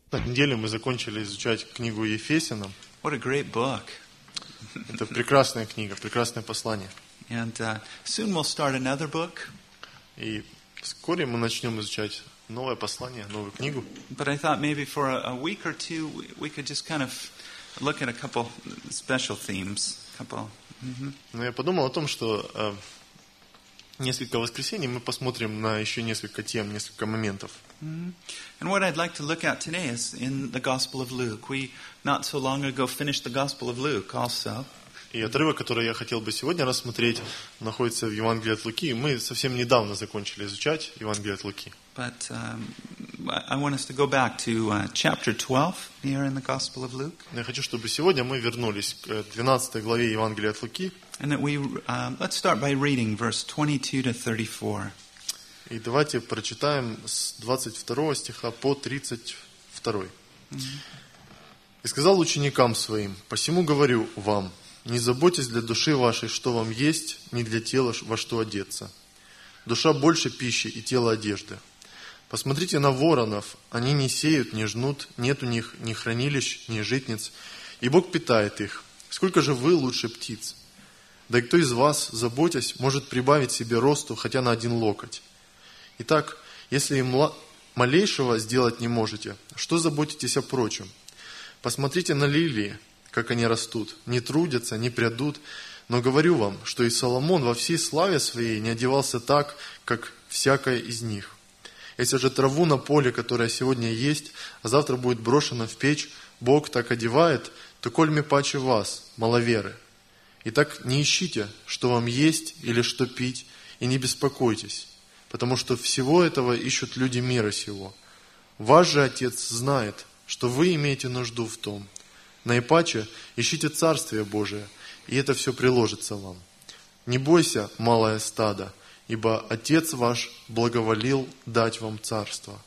На неделе мы закончили изучать книгу Ефесянам. What a great book. Это прекрасная книга, прекрасное послание. And soon we'll start another book. И вскоре мы начнем изучать новое послание, новую книгу. But I thought maybe for a week or two we could just kind of look at a couple special themes. Но я подумал о том, что несколько воскресений мы посмотрим на еще несколько тем, несколько моментов. And what I'd like to look at today is in the Gospel of Luke. We not so long ago finished the Gospel of Luke also. И отрывок, который я хотел бы сегодня рассмотреть, находится в Евангелии от Луки. Мы совсем недавно закончили изучать Евангелие от Луки. But I want us to go back to chapter 12 here in the Gospel of Luke. Я хочу, чтобы сегодня мы вернулись к 12 главе Евангелия от Луки. And that we let's start by reading verse 22 to 34. И давайте прочитаем с 22 стиха по 32. «И сказал ученикам своим: посему говорю вам, не заботьтесь для души вашей, что вам есть, ни для тела, во что одеться. Душа больше пищи и тело одежды. Посмотрите на воронов, они не сеют, не жнут, нет у них ни хранилищ, ни житниц, и Бог питает их. Сколько же вы лучше птиц? Да и кто из вас, заботясь, может прибавить себе росту хотя на 1 локоть? Итак, если и малейшего сделать не можете, что заботитесь о прочем? Посмотрите на лилии, как они растут, не трудятся, не прядут, но говорю вам, что и Соломон во всей славе своей не одевался так, как всякая из них. Если же траву на поле, которая сегодня есть, а завтра будет брошена в печь, Бог так одевает, то коль ми паче вас, маловеры. Итак, не ищите, что вам есть или что пить, и не беспокойтесь, потому что всего этого ищут люди мира сего. Ваш же Отец знает, что вы имеете нужду в том. Наипаче ищите Царствие Божие, и это все приложится вам. Не бойся, малое стадо, ибо Отец ваш благоволил дать вам Царство».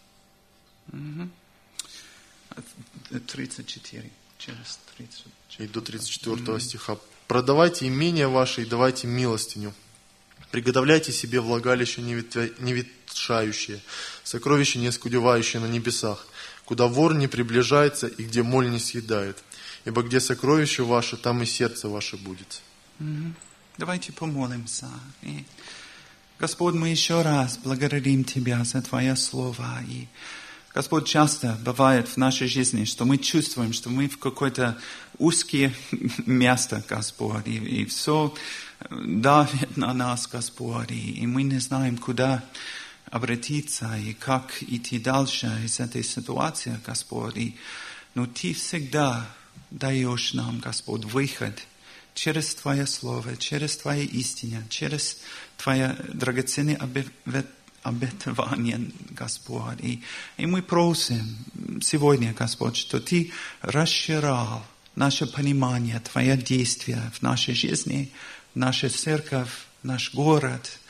34. Через 34. И до 34 стиха. «Продавайте имения ваши и давайте милостиню. Приготовляйте себе влагалище не ветшающее, сокровище не оскудевающее на небесах, куда вор не приближается и где моль не съедает. Ибо где сокровище ваше, там и сердце ваше будет». Давайте помолимся. И, Господь, мы еще раз благодарим Тебя за Твое Слово. И, Господь, часто бывает в нашей жизни, что мы чувствуем, что мы в какое-то узкое место, Господь, и все давит на нас, Господь, и мы не знаем, куда обратиться и как идти дальше из этой ситуации, Господь. Но Ты всегда даешь нам, Господь, выход через Твое Слово, через Твою истину, через Твое драгоценное обетование, Господь. И мы просим сегодня, Господь, что Ты расширял наше понимание, Твое действие в нашей жизни, в нашей церковь, в наш город,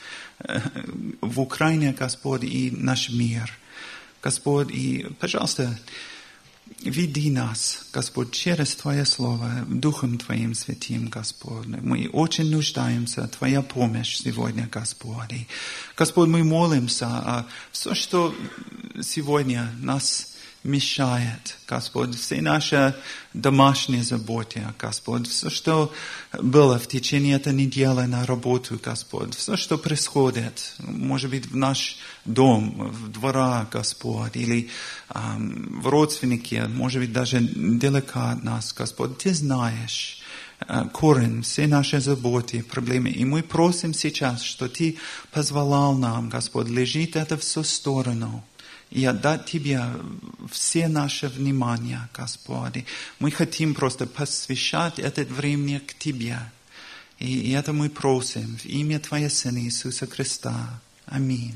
в Украине, Господь, и наш мир. Господь, и, пожалуйста, веди нас, Господь, через Твое Слово, Духом Твоим Святым, Господь. Мы очень нуждаемся в Твоя помощь сегодня, Господь. И, Господь, мы молимся о все, что сегодня нас мешает, Господь, все наши домашние заботы, Господь, все, что было в течение этой недели на работу, Господь, все, что происходит, может быть, в наш дом, в двора, Господь, или в родственнике, может быть, даже далеко от нас, Господь, Ты знаешь корень, все наши заботы, проблемы. И мы просим сейчас, что Ты позволял нам, Господь, лежит это все в сторону и отдать Тебе все наше внимание, Господи. Мы хотим просто посвящать это время к Тебе. И это мы просим в имя Твоего Сына Иисуса Христа. Аминь.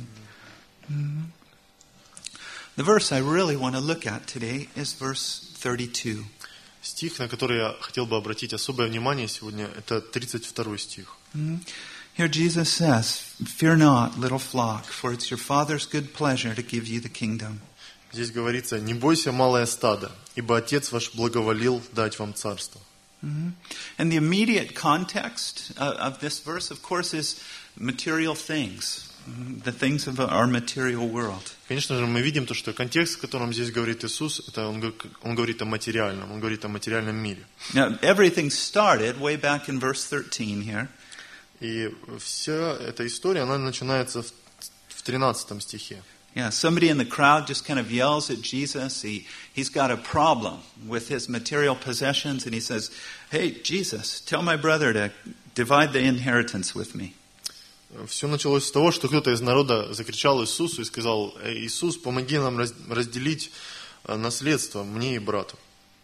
The verse I really want to look at today is verse 32. Стих, на который я хотел бы обратить особое внимание сегодня, это 32 стих. Here Jesus says, "Fear not, little flock, for it's your Father's good pleasure to give you the kingdom." Здесь говорится: «Не бойся, малое стадо, ибо Отец ваш благоволил дать вам Царство». And the immediate context of this verse, of course, is material things. the things of our material world. Конечно же, мы видим то, что контекст, в котором здесь говорит Иисус, это он говорит о материальном, он говорит о материальном мире. Now, everything started way back in verse 13 here. И вся эта история, она начинается в 13 стихе. Yeah, somebody in the crowd just kind of yells at Jesus. He's got a problem with his material possessions, and he says, "Hey, Jesus, tell my brother to divide the inheritance with me." Все началось с того, что кто-то из народа закричал Иисусу и сказал: «Иисус, помоги нам разделить наследство мне и брату».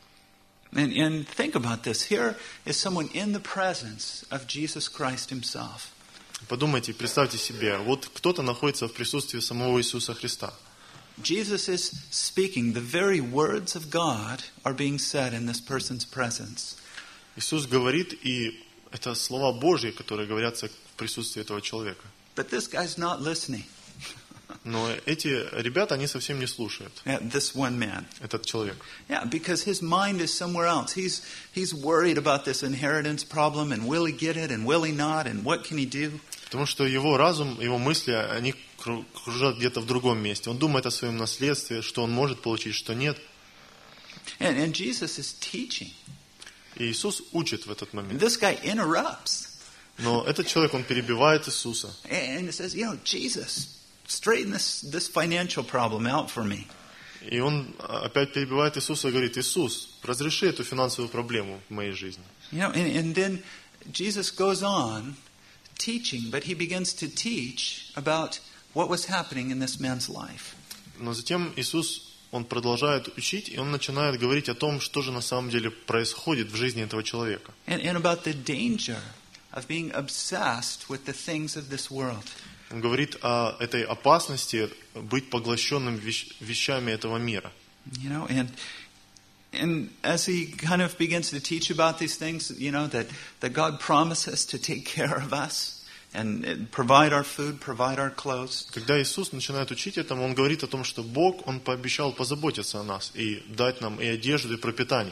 And think about this. Here is someone in the presence of Jesus Christ himself. Подумайте, представьте себе, вот кто-то находится в присутствии самого Иисуса Христа. Jesus is speaking. The very words of God are being said in this person's presence. Иисус говорит, и это слова Божьи, которые говорятся в присутствии этого человека. But this guy's not listening. Но эти ребята, они совсем не слушают. Yeah, this one man. Этот человек. Yeah, because his mind is somewhere else. He's worried about this inheritance problem, and will he get it, and will he not, and what can he do? Потому что его разум, его мысли, они кружат где-то в другом месте. Он думает о своем наследстве, что он может получить, что нет. And Jesus is teaching. И Иисус учит в этот момент. This guy interrupts. Но этот человек, он перебивает Иисуса. And he says, Jesus, straighten this financial problem out for me. И он опять перебивает Иисуса и говорит: Иисус, разреши эту финансовую проблему в моей жизни. And then Jesus goes on teaching, but he begins to teach about what was happening in this man's life. Но затем Иисус, он продолжает учить, и он начинает говорить о том, что же на самом деле происходит в жизни этого человека. And about the danger of being obsessed with the things of this world. Он говорит о этой опасности быть поглощенным вещами этого мира. And as he kind of begins to teach about these things, that God promises to take care of us and provide our food, provide our clothes. Когда Иисус начинает учить этому, он говорит о том, что Бог, он пообещал позаботиться о нас и дать нам и одежду, и пропитание.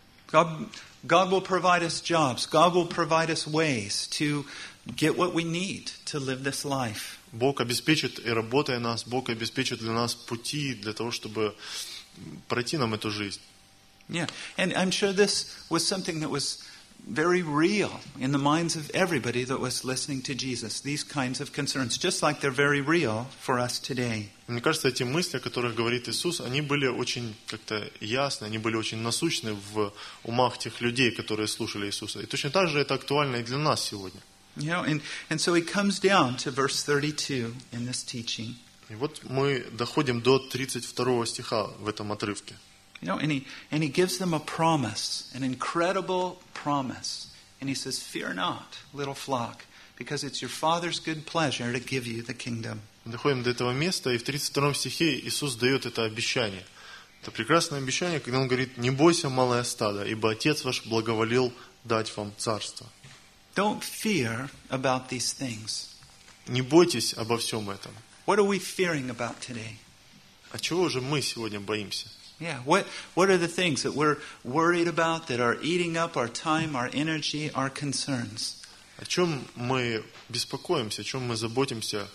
God will provide us jobs. God will provide us ways to get what we need to live this life. Бог обеспечит, и работая нас, Бог обеспечит для нас пути для того, чтобы пройти нам эту жизнь. Yeah, and I'm sure this was something that was very real in the minds of everybody that was listening to Jesus. These kinds of concerns, just like they're very real for us today. Мне кажется, эти мысли, о которых говорит Иисус, они были очень как-то ясны, они были очень насущны в умах тех людей, которые слушали Иисуса. И точно так же это актуально и для нас сегодня. And so he comes down to verse 32 in this teaching. И вот мы доходим до 32 стиха в этом отрывке. And he gives them a promise, an incredible promise. And he says, "Fear not, little flock, because it's your Father's good pleasure to give you the kingdom." Мы доходим до этого места, и в 32 стихе Иисус дает это обещание. Это прекрасное обещание, когда Он говорит: «Не бойся, малое стадо, ибо Отец ваш благоволил дать вам царство». Don't fear about these things. Не бойтесь обо всем этом. What are we fearing about today? От чего же мы сегодня боимся? Yeah, what are the things that we're worried about that are eating up our time, our energy, our concerns? О чем мы беспокоимся, о чем мы заботимся,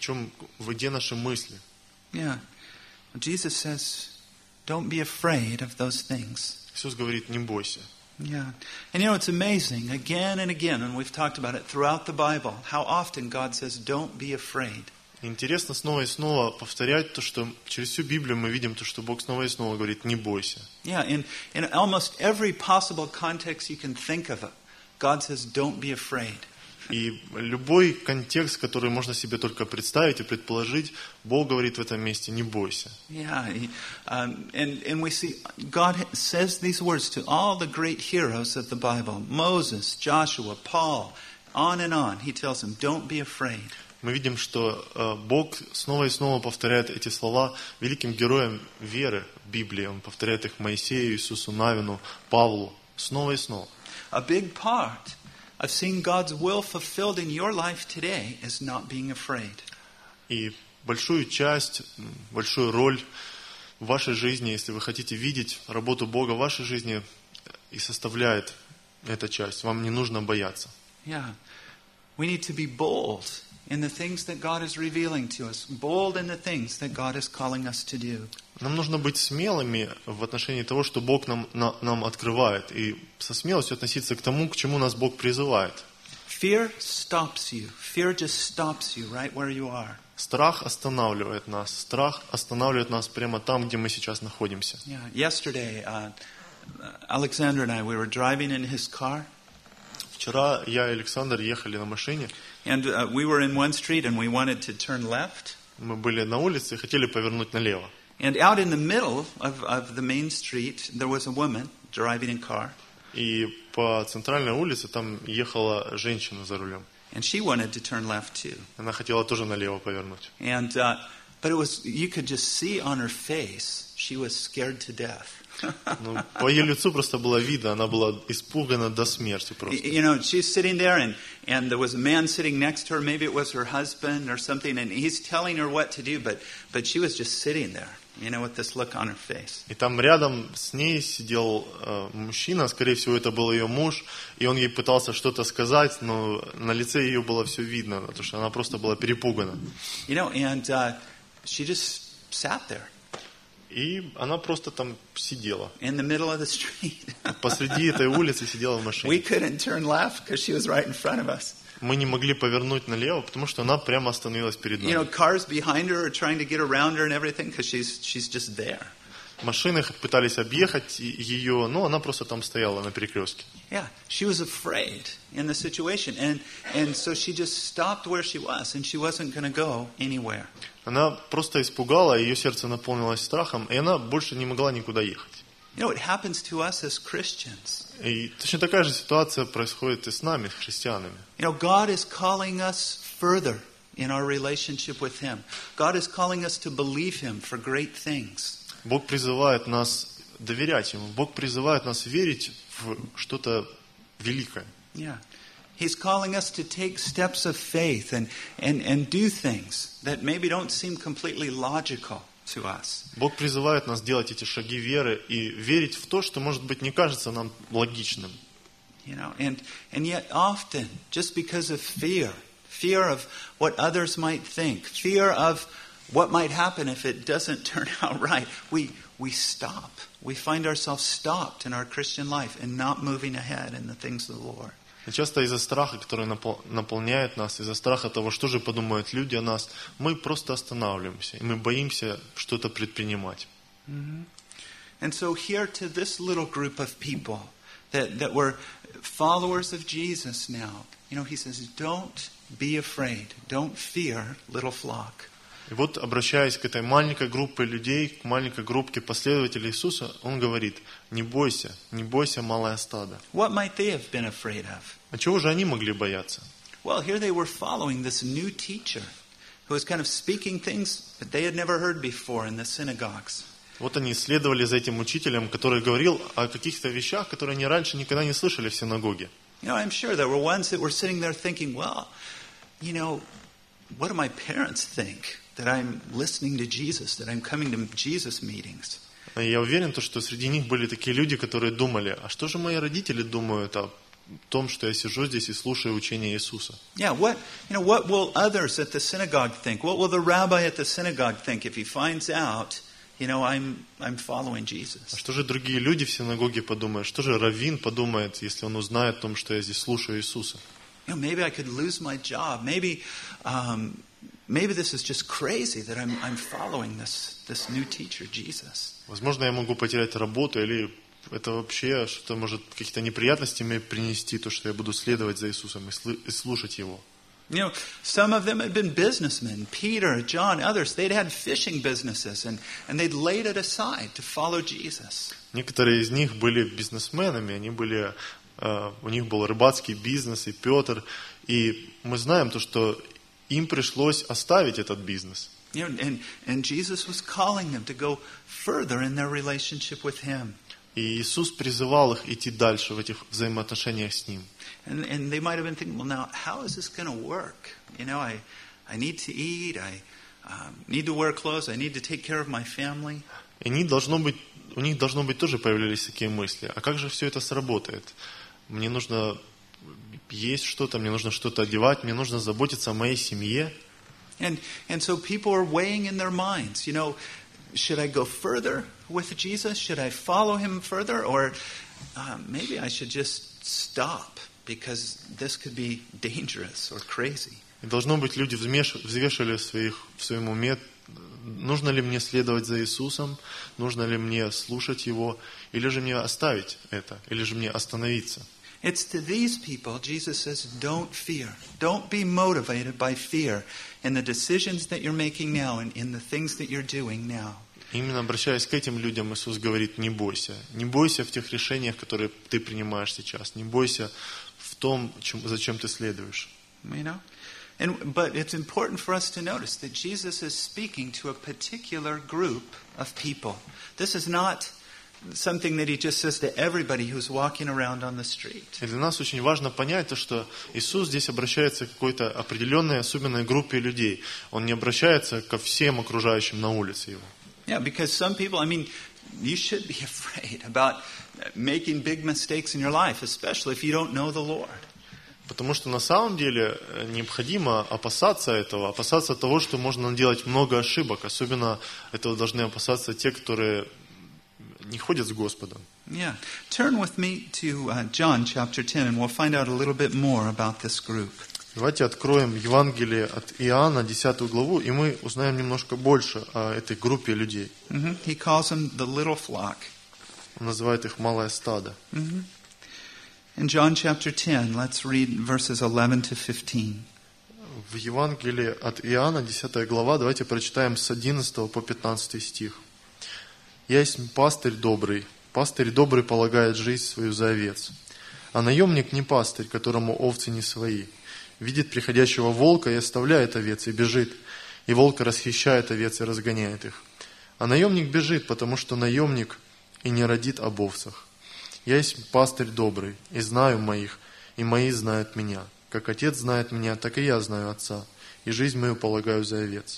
где наши мысли? Yeah. Jesus says, don't be afraid of those things. Иисус говорит: не бойся. Yeah. And it's amazing, again and again, and we've talked about it throughout the Bible, how often God says, don't be afraid. Интересно снова и снова повторять то, что через всю Библию мы видим то, что Бог снова и снова говорит: не бойся. Yeah, in almost every possible context you can think of, God says, don't be afraid. И любой контекст, который можно себе только представить и предположить, Бог говорит в этом месте: не бойся. Yeah, and we see God says these words to all the great heroes of the Bible: Moses, Joshua, Paul, on and on. He tells them, don't be afraid. Мы видим, что Бог снова и снова повторяет эти слова великим героям веры в Библии. Он повторяет их Моисею, Иисусу Навину, Павлу снова и снова. A big part of seeing God's will fulfilled in your life today is not being afraid. И большую часть, большую роль в вашей жизни, если вы хотите видеть работу Бога в вашей жизни, и составляет эта часть. Вам не нужно бояться. Yeah, we need to be bold in the things that God is revealing to us, bold in the things that God is calling us to do. Нам нужно быть смелыми в отношении того, что Бог нам открывает, и со смелостью относиться к тому, к чему нас Бог призывает. Fear stops you. Fear just stops you right where you are. Страх останавливает нас. Страх останавливает нас прямо там, где мы сейчас находимся. Yeah. Yesterday, Alexander and I, we were driving in his car. Вчера я и Александр ехали на машине. And we were in one street and we wanted to turn left. Мы были на улице и хотели повернуть налево. And out in the middle of the main street, there was a woman driving a car. И по центральной улице там ехала женщина за рулем. And she wanted to turn left too. Она хотела тоже налево повернуть. And but it was, you could just see on her face, she was scared to death. Ну, по ее лицу просто было видно, она была испугана до смерти просто. You know, she's sitting there and there was a man sitting next to her, maybe it was her husband or something, and he's telling her what to do, but she was just sitting there, you know, with this look on her face. И там рядом с ней сидел мужчина, скорее всего, это был ее муж, и он ей пытался что-то сказать, но на лице ее было все видно, потому что она просто была перепугана. You know, and she just sat there. И она просто там сидела. In the middle of the street. Посреди этой улицы сидела в машине. We couldn't turn left because she was right in front of us. Мы не могли повернуть налево, потому что она прямо остановилась перед нами. You know, cars behind her are trying to get around her and everything because she's just there. Машины пытались объехать ее, но она просто там стояла на перекрестке. Yeah, she was afraid in the situation, and so she just stopped where she was, and she wasn't going to go anywhere. Она просто испугала, ее сердце наполнилось страхом, и она больше не могла никуда ехать. You know, it happens to us as Christians. И точно такая же ситуация происходит и с нами, с христианами. You know, God is calling us further in our relationship with Him. God is calling us to believe Him for great things. Бог призывает нас доверять Ему. Бог призывает нас верить в что-то великое. Yeah. He's calling us to take steps of faith and do things that maybe don't seem completely logical to us. Бог призывает нас делать эти шаги веры и верить в то, что, может быть, не кажется нам логичным. You know, and yet often, just because of fear of what others might think, fear of what might happen if it doesn't turn out right, we stop. We find ourselves stopped in our Christian life and not moving ahead in the things of the Lord. И часто из-за страха, который наполняет нас, из-за страха того, что же подумают люди о нас, мы просто останавливаемся, и мы боимся что-то предпринимать. Mm-hmm. And so here to this little group of people that were followers of Jesus now, you know, he says, don't be afraid, don't fear, little flock. И вот, обращаясь к этой маленькой группе людей, к маленькой группе последователей Иисуса, он говорит: не бойся, малое стадо. What might they have been afraid of? А чего же они могли бояться? Well, here they were following this new teacher who was kind of speaking things that they had never heard before in the synagogues. Вот они следовали за этим учителем, который говорил о каких-то вещах, которые они раньше никогда не слышали в синагоге. You know, I'm sure there were ones that were sitting there thinking, well, you know, what do my parents think? That I'm listening to Jesus, that I'm coming to Jesus meetings. Я уверен, что среди них были такие люди, которые думали: а что же мои родители думают о том, что я сижу здесь и слушаю учение Иисуса? Yeah, what will others at the synagogue think? What will the rabbi at the synagogue think if he finds out, you know, I'm following Jesus? А что же другие люди в синагоге подумают? Что же раввин подумает, если он узнает о том, что я здесь слушаю Иисуса? You know, maybe I could lose my job. Maybe this is just crazy that I'm following this new teacher, Jesus. Возможно, я могу потерять работу, или это вообще что-то может какие-то неприятности мне принести, то, что я буду следовать за Иисусом и слушать Его. You know, some of them had been businessmen. Peter, John, others, they'd had fishing businesses and they'd laid it aside to follow Jesus. Некоторые из них были бизнесменами, у них был рыбацкий бизнес, и Петр, и мы знаем то, что им пришлось оставить этот бизнес. You know, and Jesus was calling them to go further in their relationship with Him. И Иисус призывал их идти дальше в этих взаимоотношениях с Ним. And they might have been thinking, well, now, how is this going to work? You know, I need to eat, I need to wear clothes, I need to take care of my family. И у них, должно быть, тоже появлялись такие мысли. А как же все это сработает? Мне нужно есть что-то, мне нужно что-то одевать, мне нужно заботиться о моей семье. And so people are weighing in their minds, should I go further with Jesus? Should I follow him further? Or maybe I should just stop because this could be dangerous or crazy. И должно быть, люди взвешивали в своем уме, нужно ли мне следовать за Иисусом, нужно ли мне слушать Его, или же мне оставить это, или же мне остановиться. It's to these people Jesus says, don't fear. Don't be motivated by fear in the decisions that you're making now and in the things that you're doing now. Именно обращаясь к этим людям, Иисус говорит, не бойся. Не бойся в тех решениях, которые ты принимаешь сейчас. Не бойся в том, зачем ты следуешь. But it's important for us to notice that Jesus is speaking to a particular group of people. This is not something that he just says to everybody who's walking around on the street. И для нас очень важно понять то, что Иисус здесь обращается к какой-то определенной, особенной группе людей. Он не обращается ко всем окружающим на улице Его. Yeah, because some people, you should be afraid about making big mistakes in your life, especially if you don't know the Lord. Потому что на самом деле необходимо опасаться этого, опасаться того, что можно наделать много ошибок. Особенно этого должны опасаться те, которые не ходят с Господом. Yeah. Turn with me to John chapter 10 and we'll find out a little bit more about this group. Давайте откроем Евангелие от Иоанна, 10 главу, и мы узнаем немножко больше о этой группе людей. He calls them the little flock. Он называет их малое стадо. In John chapter 10, let's read verses 11 to 15. В Евангелии от Иоанна, 10 глава, давайте прочитаем с 11 по 15 стих. «Я есть пастырь добрый полагает жизнь свою за овец. А наемник не пастырь, которому овцы не свои. Видит приходящего волка и оставляет овец, и бежит. И волк расхищает овец и разгоняет их. А наемник бежит, потому что наемник и не родит об овцах. Я есть пастырь добрый, и знаю моих, и мои знают меня. Как Отец знает меня, так и я знаю Отца, и жизнь мою полагаю за овец».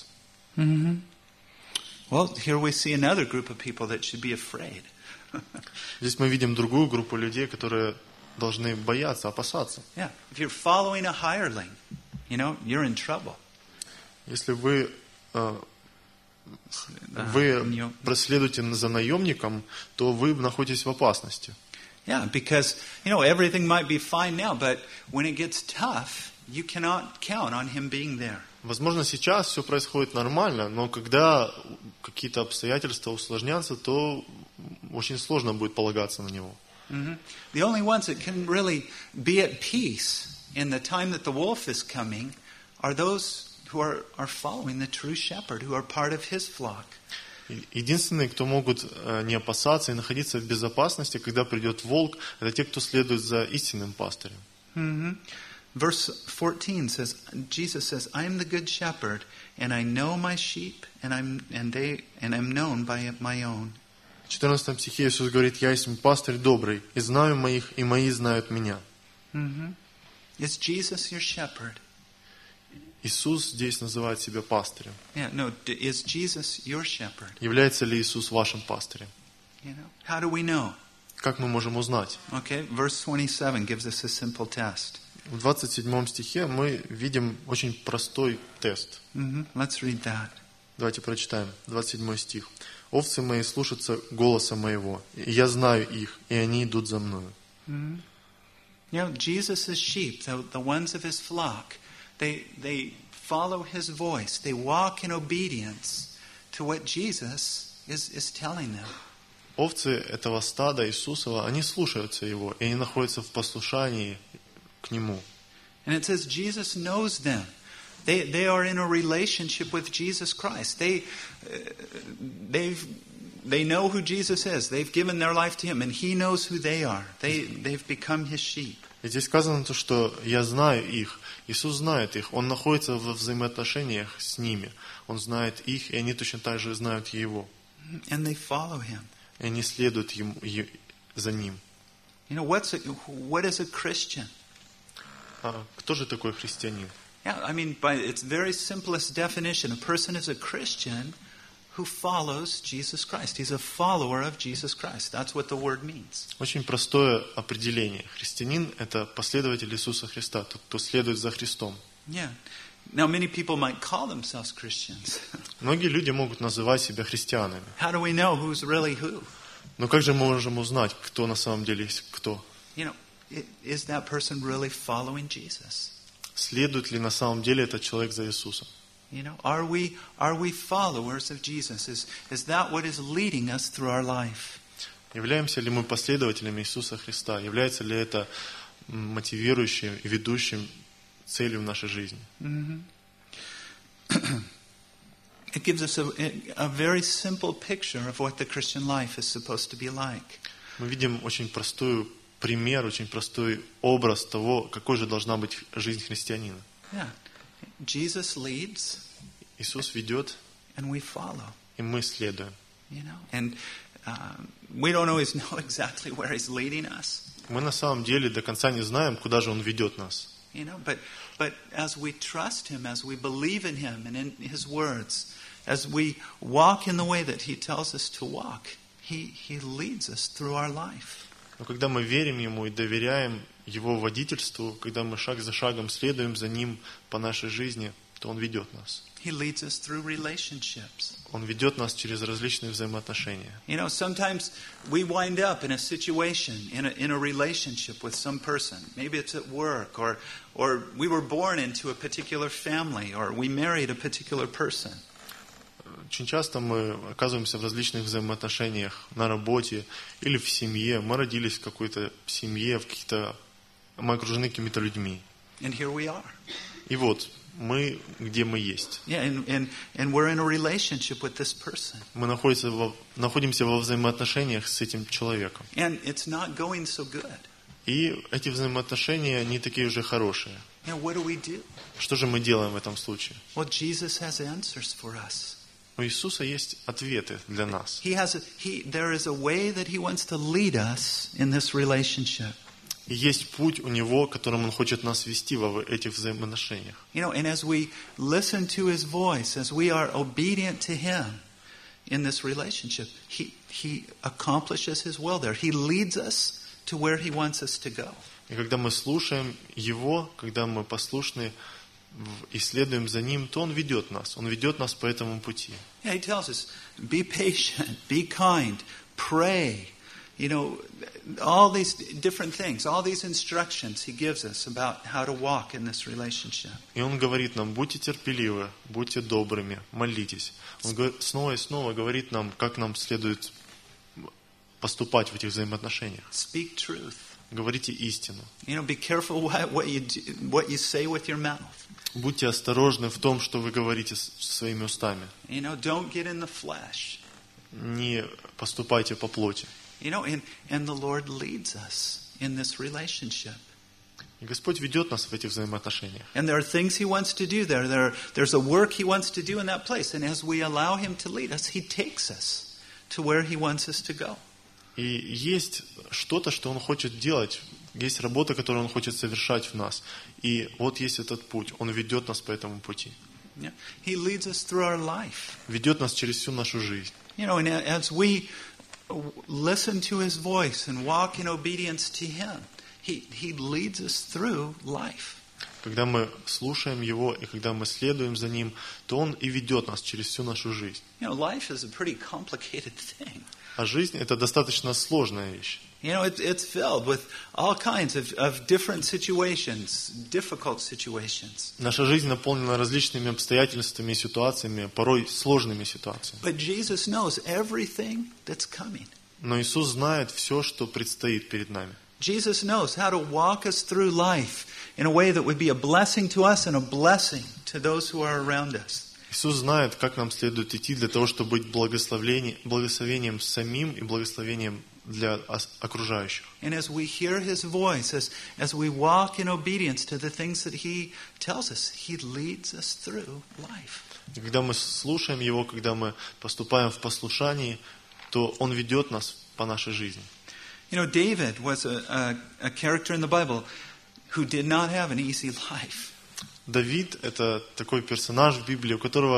Well, here we see another group of people that should be afraid. Здесь мы видим другую группу людей, которые должны бояться, опасаться. Yeah, if you're following a hireling, you're in trouble. Если вы проследуете за наемником, то вы находитесь в опасности. Yeah, because, everything might be fine now, but when it gets tough, you cannot count on him being there. Возможно, сейчас все происходит нормально, но когда какие-то обстоятельства усложнятся, то очень сложно будет полагаться на него. The only ones that can really be at peace in the time that the wolf is coming are those who are following the true shepherd, who are part of his flock. Единственные, кто могут не опасаться и находиться в безопасности, когда придет волк, это те, кто следует за истинным пастырем. Verse 14 says, Jesus says, I am the good shepherd, and I know my sheep, and I'm known by my own. В 14 стихе Иисус говорит, я есть пастырь добрый, и знаю моих, и мои знают меня. Is Jesus your shepherd? Иисус здесь называет себя пастырем. Yeah, no, is Jesus your shepherd? Является ли Иисус вашим пастырем? How do we know? Как мы можем узнать? Okay, verse 27 gives us a simple test. В 27 стихе мы видим очень простой тест. Let's read that. Давайте прочитаем. 27 стих. «Овцы мои слушаются голоса моего, и я знаю их, и они идут за мною». Jesus' sheep, the ones of his flock, they follow his voice. They walk in obedience to what Jesus is telling them. Овцы этого стада Иисусова, они слушаются Его, и они находятся в послушании к Нему. And it says Jesus knows them. They are in a relationship with Jesus Christ. They know who Jesus is. They've given their life to Him, and He knows who they are. They've become His sheep. И здесь сказано то, что «я знаю их». Иисус знает их. Он находится во взаимоотношениях с ними. Он знает их, и они точно так же знают Его. And they follow Him. И они следуют за Ним. What is a Christian? Кто же такой христианин? Yeah, by its very simplest definition, a person is a Christian who follows Jesus Christ. He's a follower of Jesus Christ. That's what the word means. Очень простое определение. Христианин – это последователь Иисуса Христа, тот, кто следует за Христом. Yeah. Now, many people might call themselves Christians. Многие люди могут называть себя христианами. How do we know who's really who? Но как же мы можем узнать, кто на самом деле есть кто? You know, is that person really following Jesus? Следует ли на самом деле этот человек за Иисусом? You know, are we followers of Jesus? Is that what is leading us through our life? Являемся ли мы последователями Иисуса Христа? Является ли это мотивирующим и ведущим целью в нашей жизни? It gives us a very simple picture of what the Christian life is supposed to be like. Мы видим очень простой пример, очень простой образ того, какой же должна быть жизнь христианина. Yeah. Jesus leads, Иисус ведет, and we follow. и мы следуем. You know, and we don't always know exactly where He's leading us. Мы на самом деле до конца не знаем, куда же Он ведет нас. You know, but as we trust Him, as we believe in Him and in His words, as we walk in the way that He tells us to walk, He leads us through our life. Но когда мы верим Ему и доверяем Его водительству, когда мы шаг за шагом следуем за Ним по нашей жизни, то Он ведет нас. He leads us through relationships. Он ведет нас через различные взаимоотношения. You know, sometimes we wind up in a situation, in a relationship with some person. Maybe it's at work, or we were born into a particular family, or we married a particular person. Очень часто мы оказываемся в различных взаимоотношениях на работе или в семье. Мы родились в какой-то семье, мы окружены какими-то людьми. And here we are. И вот мы, где мы есть. Yeah, and we're in a relationship with this person. Мы находимся во взаимоотношениях с этим человеком. And it's not going so good. И эти взаимоотношения не такие уже хорошие. Now, what do? Что же мы делаем в этом случае? Well, Jesus has answers for us. У Иисуса есть ответы для нас. There is a way that He wants to lead us in this relationship. И есть путь у Него, которым Он хочет нас вести в этих взаимоотношениях. You know, and as we listen to His voice, as we are obedient to Him in this relationship, He accomplishes His will there. He leads us to where He wants us to go. И когда мы слушаем Его, когда мы послушны и следуем за Ним, то Он ведет нас. Он ведет нас по этому пути. Yeah, He tells us, be patient, be kind, pray. You know, all these different things, all these instructions He gives us about how to walk in this relationship. И Он говорит нам, будьте терпеливы, будьте добрыми, молитесь. Он снова и снова говорит нам, как нам следует поступать в этих взаимоотношениях. Speak truth. Говорите истину. You know, be careful what you say with your mouth. Будьте осторожны в том, что вы говорите своими устами. You know, don't get in the flesh. Не поступайте по плоти. You know, and the Lord leads us in this relationship. И Господь ведет нас в этих взаимоотношениях. And there are things He wants to do there. There's a work He wants to do in that place. And as we allow Him to lead us, He takes us to where He wants us to go. И есть что-то, что Он хочет делать. Есть работа, которую Он хочет совершать в нас. И вот есть этот путь. Он ведет нас по этому пути. Yeah. He leads us through our life. Ведет нас через всю нашу жизнь. You know, and as we listen to His voice and walk in obedience to Him, He leads us through life. Когда мы слушаем Его и когда мы следуем за Ним, то Он и ведет нас через всю нашу жизнь. You know, life is a pretty complicated thing. А жизнь – это достаточно сложная вещь. You know, it's filled with all kinds of different situations, difficult situations. Наша жизнь наполнена различными обстоятельствами и ситуациями, порой сложными ситуациями. But Jesus knows everything that's coming. Но Иисус знает все, что предстоит перед нами. Jesus knows how to walk us through life in a way that would be a blessing to us and a blessing to those who are around us. Иисус знает, как нам следует идти для того, чтобы быть благословением самим и благословением для окружающих. And as we hear His voice, as we walk in obedience to the things that He tells us, He leads us through life. И когда мы слушаем Его, когда мы поступаем в послушании, то Он ведет нас по нашей жизни. You know, David was a character in the Bible who did not have an easy life. Давид – это такой персонаж в Библии, у которого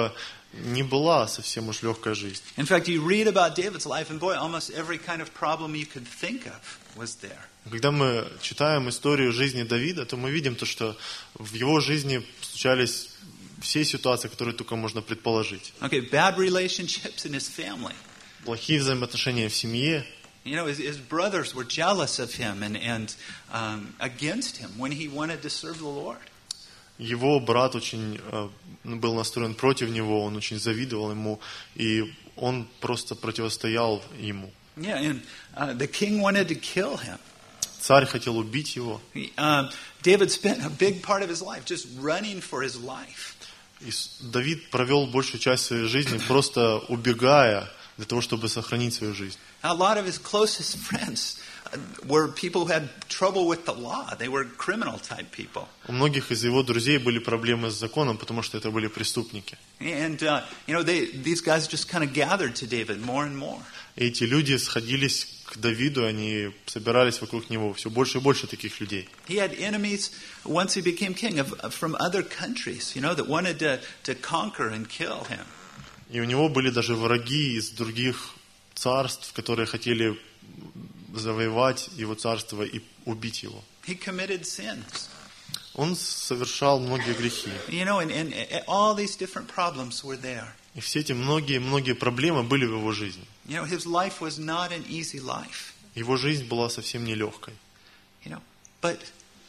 не была совсем уж легкая жизнь. In fact, you read about David's life, and boy, almost every kind of problem you could think of was there. Когда мы читаем историю жизни Давида, то мы видим то, что в его жизни случались все ситуации, которые только можно предположить. Okay, bad relationships in his family. Плохие взаимоотношения в семье. You know, his brothers were jealous of him and against him when he wanted to serve the Lord. Его брат очень был настроен против него, он очень завидовал ему, и он просто противостоял ему. Yeah, and the king wanted to kill him. Царь хотел убить его. David spent a big part of his life just running for his life. И Давид провел большую часть своей жизни просто убегая для того, чтобы сохранить свою жизнь. A lot of his closest friends were people who had trouble with the law. They were criminal type people. У многих из его друзей были проблемы с законом, потому что это были преступники. And you know, these guys just kind of gathered to David more and more. И эти люди сходились к Давиду, они собирались вокруг него, все больше и больше таких людей. He had enemies once he became king from other countries, you know, that wanted to conquer and kill him. И у него были даже враги из других царств, которые хотели завоевать его царство и убить его. He committed sins. Он совершал многие грехи. You know, and all these different problems were there. И все эти многие проблемы были в его жизни. You know, his life was not an easy life. Его жизнь была совсем нелегкой. You know, but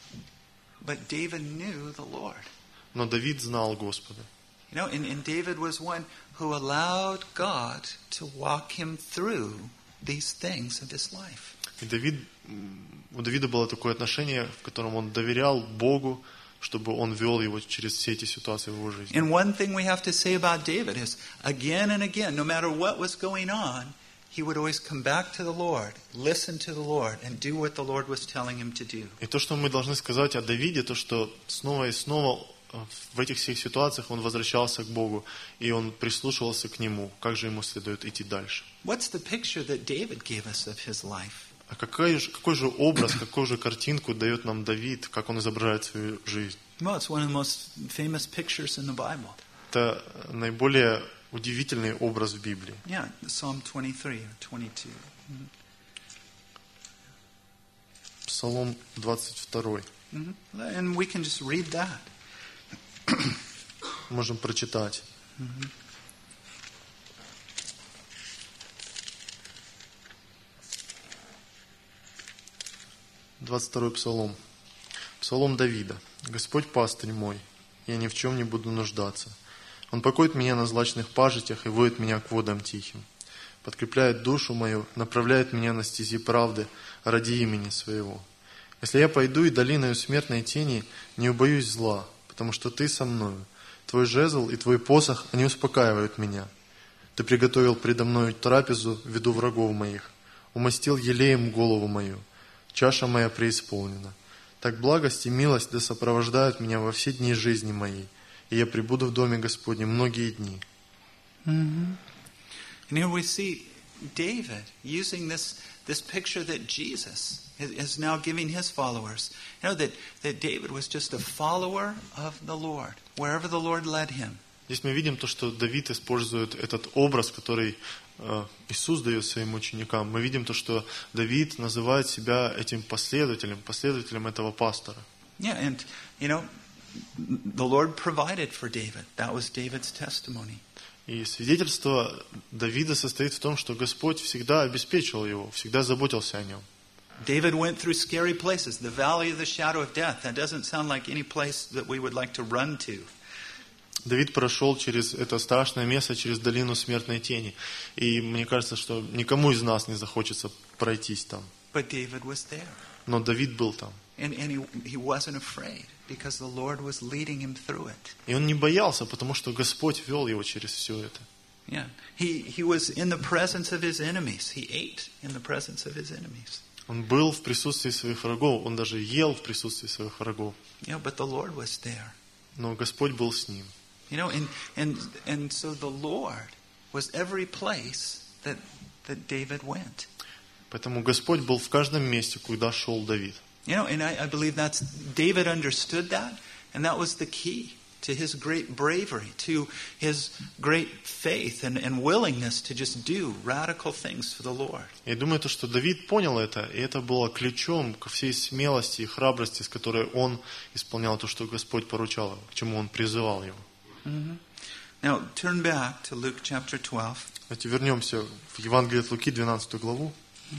David knew the Lord. Но Давид знал Господа. You know, and David was one who allowed God to walk him through these things of his life. И у Давида было такое отношение, в котором он доверял Богу, чтобы он вел его через все эти ситуации в его жизни. And one thing we have to say about David is, again and again, no matter what was going on, he would always come back to the Lord, listen to the Lord, and do what the Lord was telling him to do. И то, что мы должны сказать о Давиде, то, что снова и снова в этих всех ситуациях он возвращался к Богу, и он прислушивался к Нему, как же ему следует идти дальше. What's the picture that David gave us of his life? А какой же образ, какую же картинку дает нам Давид, как он изображает свою жизнь? Well, it's one of the most famous pictures in the Bible. Это наиболее удивительный образ в Библии. Yeah, Psalm 23 or 22. Псалом 22. Mm-hmm. And we can just read that. Можем прочитать. Mm-hmm. Двадцать 22 Псалом. Псалом Давида. «Господь пастырь мой, я ни в чем не буду нуждаться. Он покоит меня на злачных пажитях и водит меня к водам тихим. Подкрепляет душу мою, направляет меня на стези правды ради имени своего. Если я пойду и долиною смертной тени, не убоюсь зла, потому что ты со мною. Твой жезл и твой посох, они успокаивают меня. Ты приготовил предо мною трапезу в виду врагов моих, умастил елеем голову мою. Чаша моя преисполнена. Так благость и милость да сопровождают меня во все дни жизни моей, и я пребуду в доме Господнем многие дни». Mm-hmm. And here we see David using this picture that Jesus is now giving his followers. You know, that David was just a follower of the Lord, wherever the Lord led him. Здесь мы видим то, что Давид использует этот образ, который Иисус дает своим ученикам. Мы видим то, что Давид называет себя этим последователем этого пастора. Yeah, and you know, the Lord provided for David. That was David's testimony. И свидетельство Давида состоит в том, что Господь всегда обеспечивал его, всегда заботился о нем. David went through scary places, the valley of the shadow of death. That doesn't sound like any place that we would like to run to. Давид прошел через это страшное место, через долину смертной тени. И мне кажется, что никому из нас не захочется пройтись там. But David was there. Но Давид был там. And he wasn't afraid because the Lord was leading him through it. И он не боялся, потому что Господь вел его через все это. Yeah. He was in the presence of his enemies. He ate in the presence of his enemies. Он был в присутствии своих врагов. Он даже ел в присутствии своих врагов. Yeah, but the Lord was there. Но Господь был с ним. You know, and so the Lord was every place that David went. Поэтому Господь был в каждом месте, куда шел Давид. You know, and I believe David understood that, and that was the key. to his great bravery, to his great faith and willingness to just do radical things for the Lord. Я думаю, то, что Давид понял это, и это было ключом ко всей смелости и храбрости, с которой он исполнял то, что Господь поручал ему, к чему он призывал его. Now, turn back to Luke chapter 12. Давайте вернемся в Евангелие от Луки, 12 главу.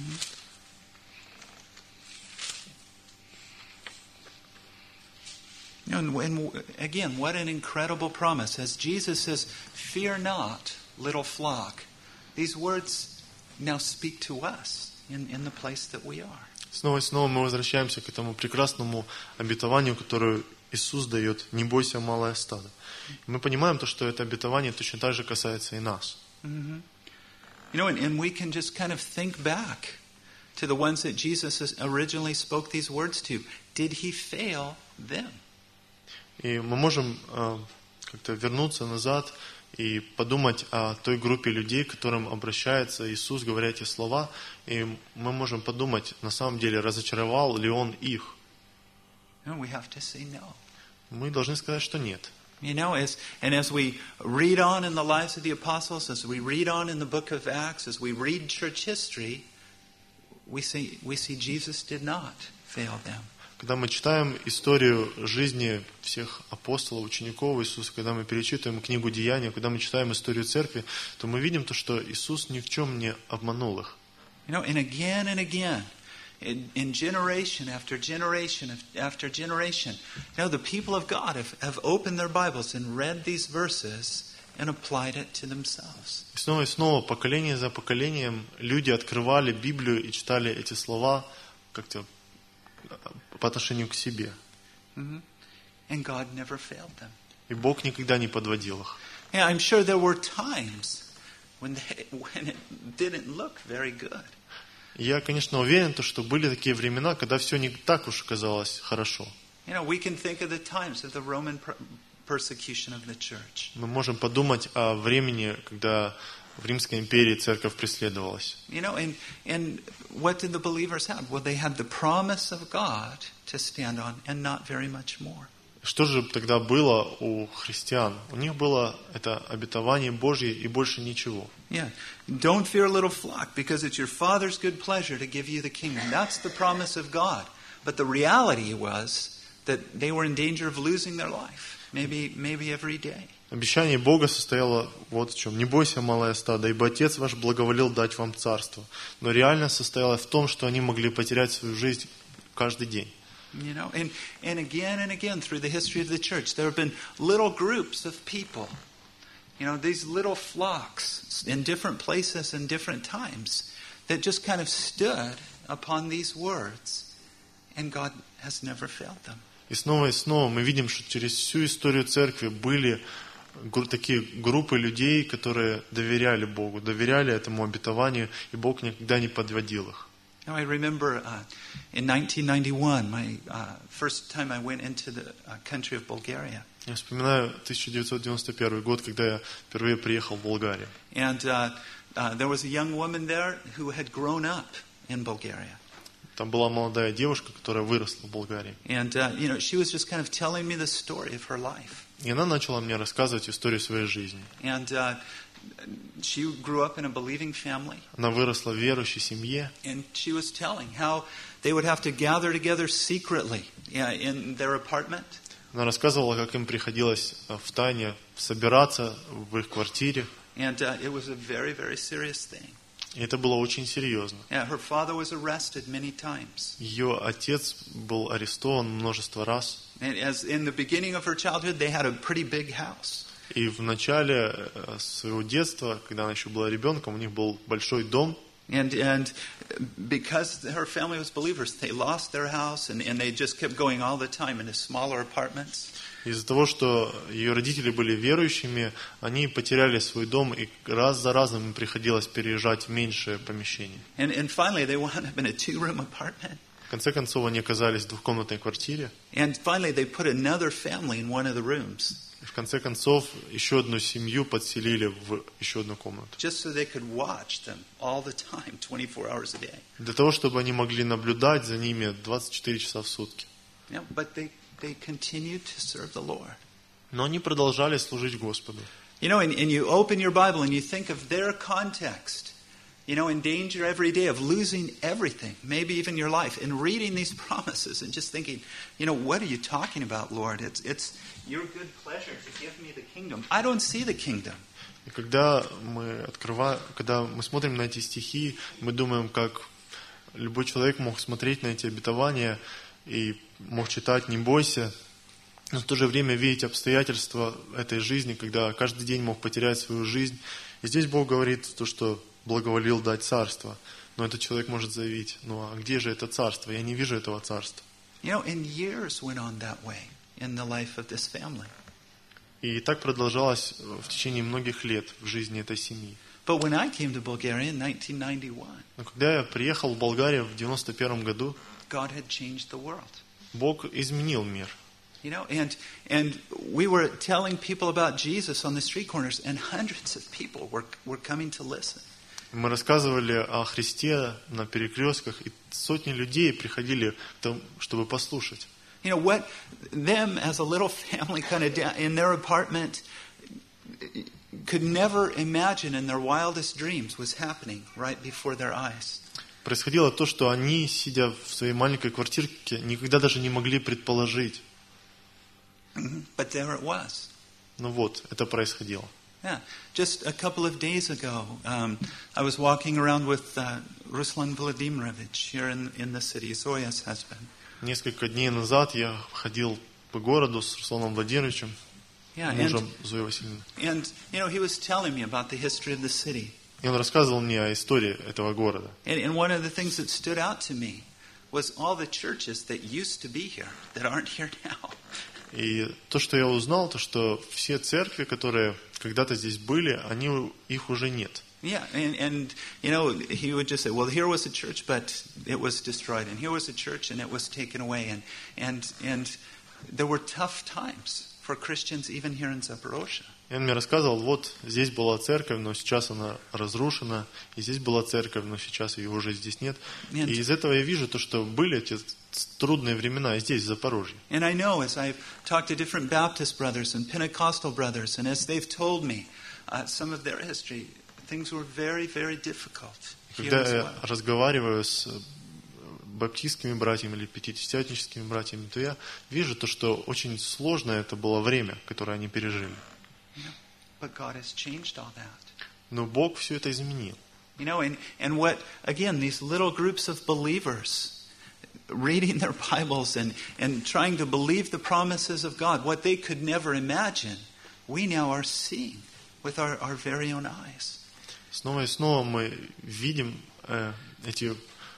And again, what an incredible promise. As Jesus says, "Fear not, little flock." These words now speak to us in the place that we are. Снова и снова мы возвращаемся к этому прекрасному обетованию, которое Иисус дает: «Не бойся, малое стадо». И мы понимаем то, что это обетование точно так же касается и нас. You know, and we can just kind of think back to the ones that Jesus originally spoke these words to. Did he fail them? И мы можем как-то вернуться назад и подумать о той группе людей, к которым обращается Иисус, говоря эти слова. И мы можем подумать, на самом деле, разочаровал ли Он их. No, we have to say no. Мы должны сказать, что нет. You know, as we read on in the lives of the apostles, as we read on in the book of Acts, as we read church history, we see Jesus did not fail them. Когда мы читаем историю жизни всех апостолов, учеников Иисуса, когда мы перечитываем книгу Деяния, когда мы читаем историю церкви, то мы видим то, что Иисус ни в чем не обманул их. You know, and again, in generation after generation after generation, you know, the people of God have opened their Bibles and read these verses and applied it to themselves. И снова, поколение за поколением, люди открывали Библию и читали эти слова как-то по отношению к себе. And God never failed them. И Бог никогда не подводил их. Yeah, I'm sure there were times when it didn't look very good. Я, конечно, уверен, что были такие времена, когда все не так уж казалось хорошо. You know, we can think of the times of the Roman persecution of the church. Мы можем подумать о времени, когда в Римской империи церковь преследовалась. You know, and what did the believers have? Well, they had the promise of God to stand on and not very much more. Что же тогда было у христиан? У них было это обетование Божье и больше ничего. Yeah. Don't fear, little flock, because it's your Father's good pleasure to give you the kingdom. That's the promise of God. But the reality was that they were in danger of losing their life, maybe every day. Обещание Бога состояло вот в чем. «Не бойся, малое стадо, ибо Отец ваш благоволил дать вам царство». Но реально состояло в том, что они могли потерять свою жизнь каждый день. You know, and again through the history of the church, there have been little groups of people. You know, these little flocks in different places and different times that just kind of stood upon these words, and God has never failed them. И снова мы видим, что через всю историю церкви были такие группы людей, которые доверяли Богу, доверяли этому обетованию, и Бог никогда не подводил их. Now, I remember in 1991, my first time I went into the country of Bulgaria. Я вспоминаю 1991 год, когда я впервые приехал в Болгарию. And there was a young woman there who had grown up in Bulgaria. Там была молодая девушка, которая выросла в Болгарии. And you know, she was just kind of telling me the story of her life. И она начала мне рассказывать историю своей жизни. And she grew up in a believing family. Она выросла в верующей семье. And she was telling how they would have to gather together secretly in their apartment. Она рассказывала, как им приходилось втайне собираться в их квартире. And it was a very, very serious thing. И это было очень серьезно. Yeah, her father was arrested many times. Ее отец был арестован множество раз. And as in the beginning of her childhood, they had a pretty big house. И в начале своего детства, когда она еще была ребенком, у них был большой дом. And because her family was believers, they lost their house and they just kept going all the time into smaller apartments. Из-за того, что ее родители были верующими, они потеряли свой дом, и раз за разом им приходилось переезжать в меньшее помещение. And finally they wound up in a 2-room apartment. В конце концов, они оказались в двухкомнатной квартире. And finally they put another family in one of the rooms. И в конце концов, еще одну семью подселили в еще одну комнату. Just so they could watch them all the time, 24 hours a day. Для того, чтобы они могли наблюдать за ними 24 часа в сутки. Yeah, but they continued to serve the Lord. Но они продолжали служить Господу. You know, and you open your Bible and you think of their context, you know, in danger every day of losing everything, maybe even your life, and reading these promises and just thinking, you know, what are you talking about, Lord? It's your good pleasure to give me the kingdom. I don't see the kingdom. И когда мы смотрим на эти стихи, мы думаем, как любой человек мог смотреть на эти обетования и мог читать «Не бойся», но в то же время видеть обстоятельства этой жизни, когда каждый день мог потерять свою жизнь. И здесь Бог говорит то, что благоволил дать царство. Но этот человек может заявить, ну а где же это царство? Я не вижу этого царства. You know, and years went on that way in the life of this family. И так продолжалось в течение многих лет в жизни этой семьи. But when I came to Bulgaria in 1991, Но когда я приехал в Болгарию в 91 году, God had changed the world. Бог изменил мир. You know, and we were telling people about Jesus on the street corners, and hundreds of people were coming to listen. Мы рассказывали о Христе на перекрестках, и сотни людей приходили, чтобы послушать. You know, what them as a little family kind of in their apartment could never imagine in their wildest dreams was happening right before their eyes. Происходило то, что они, сидя в своей маленькой квартирке, никогда даже не могли предположить. But there it was. Ну вот, это происходило. Yeah, just a couple of days ago, I was walking around with Ruslan Vladimirovich here in the city, Zoya's husband. Несколько дней назад я ходил по городу с Русланом Владимировичем, мужем Зои Васильевны. And you know, he was telling me about the history of the city. И он рассказывал мне о истории этого города. And one of the things that stood out to me was all the churches that used to be here that aren't here now. И то, что я узнал, то, что все церкви, которые когда-то здесь были, их уже нет. Yeah, and you know, he would just say, well, here was a church, but it was destroyed, and here was a church, and it was taken away, and there were tough times for Christians even here in Zaporozhye. И он мне рассказывал, вот здесь была церковь, но сейчас она разрушена, и здесь была церковь, но сейчас ее уже здесь нет. И из этого я вижу то, что были эти трудные времена и здесь, в Запорожье. And I know as I've talked to different Baptist brothers and Pentecostal brothers, and as they've told me some of their history, things were very, very difficult. Когда я разговариваю с баптистскими братьями или пятидесятническими братьями, то я вижу то, что очень сложное это было время, которое они пережили. But God has changed all that. Но Бог все это изменил. You know, and what, again, these little groups of believers reading their Bibles and trying to believe the promises of God, what they could never imagine, we now are seeing with our very own eyes. Снова и снова мы видим эти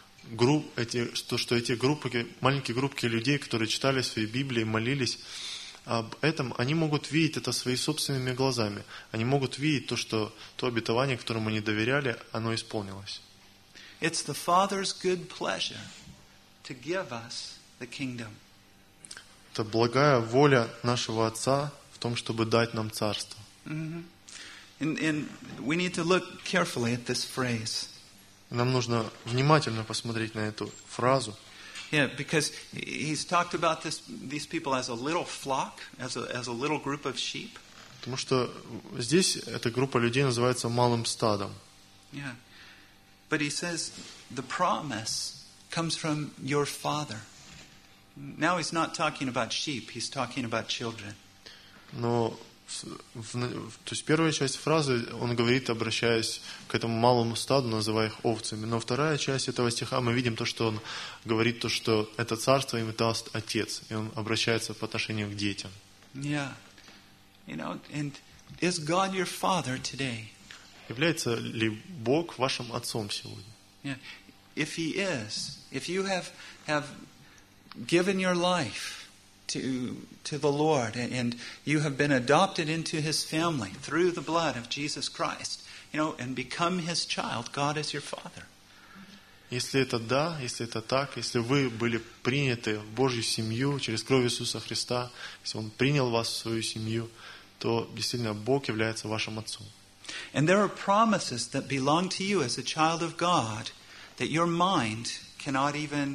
группы, маленькие группки людей, которые читали свои Библии, молились об этом, они могут видеть это своими собственными глазами. Они могут видеть то обетование, которому они доверяли, оно исполнилось. It's the Father's good pleasure to give us the kingdom. Это благая воля нашего Отца в том, чтобы дать нам царство. Mm-hmm. And we need to look carefully at this phrase. Нам нужно внимательно посмотреть на эту фразу. Yeah, because he's talked about these people as a little flock, as a little group of sheep. Потому что здесь эта группа людей называется малым стадом. Yeah, but he says the promise comes from your Father. Now he's not talking about sheep; he's talking about children. Но то есть первая часть фразы он говорит, обращаясь к этому малому стаду, называя их овцами. Но вторая часть этого стиха мы видим то, что он говорит то, что это царство им даст Отец, и он обращается по отношению к детям. Yeah, you know, and is God your Father today? Является ли Бог вашим отцом сегодня? Yeah, if He is, if you have given your life to the Lord, and you have been adopted into His family through the blood of Jesus Christ, you know, and become His child, God is your Father. Если это да, если это так, если вы были приняты в Божью семью через кровь Иисуса Христа, если Он принял вас в свою семью, то действительно Бог является вашим отцом. And there are promises that belong to you as a child of God that your mind cannot even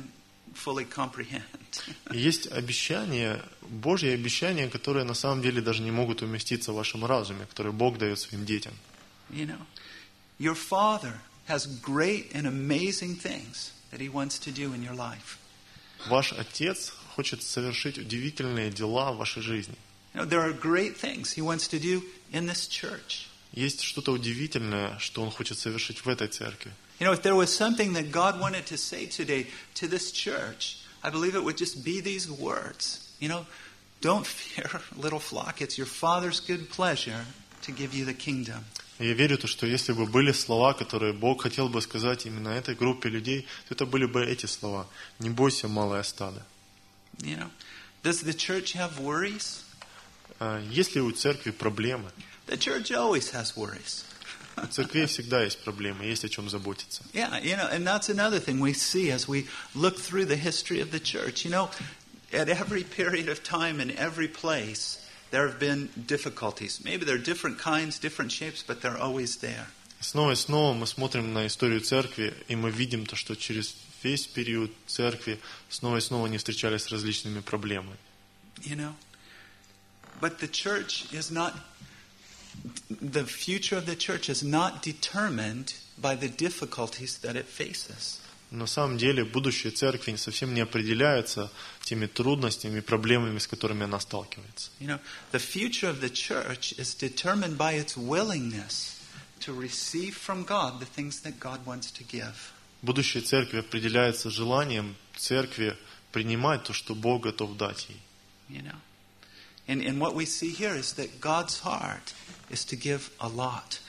fully comprehend. И есть обещания, Божьи обещания, которые на самом деле даже не могут уместиться в вашем разуме, которые Бог дает своим детям. You know, your Father has great and amazing things that He wants to do in your life. Ваш Отец хочет совершить удивительные дела в вашей жизни. You know, there are great things He wants to do in this church. Есть что-то удивительное, что Он хочет совершить в этой церкви. You know, if there was something that God wanted to say today to this church, I believe it would just be these words. You know, don't fear, little flock. It's your Father's good pleasure to give you the kingdom. Я верю, что если бы были слова, которые Бог хотел бы сказать именно этой группе людей, то это были бы эти слова. Не бойся, малое стадо. You know, does the church have worries? Есть ли у церкви проблемы? The church always has worries. У церкви всегда есть проблемы, есть о чем заботиться. Yeah, you know, and that's another thing we see as we look through the history of the church. You know, at every period of time and every place, there have been difficulties. Maybe they're different kinds, different shapes, but they're always there. Снова и снова мы смотрим на историю церкви, и мы видим то, что через весь период церкви снова и снова они встречались с различными проблемами. You know, but the church is not, the future of the church is not determined by the difficulties that it faces. На самом деле будущее церкви совсем не определяется теми трудностями и проблемами, с которыми она сталкивается. You know, the future of the church is determined by its willingness to receive from God the things that God wants to give. Будущее церкви определяется желанием церкви принимать то, что Бог готов дать ей. You know, and what we see here is that God's heart is to give a lot.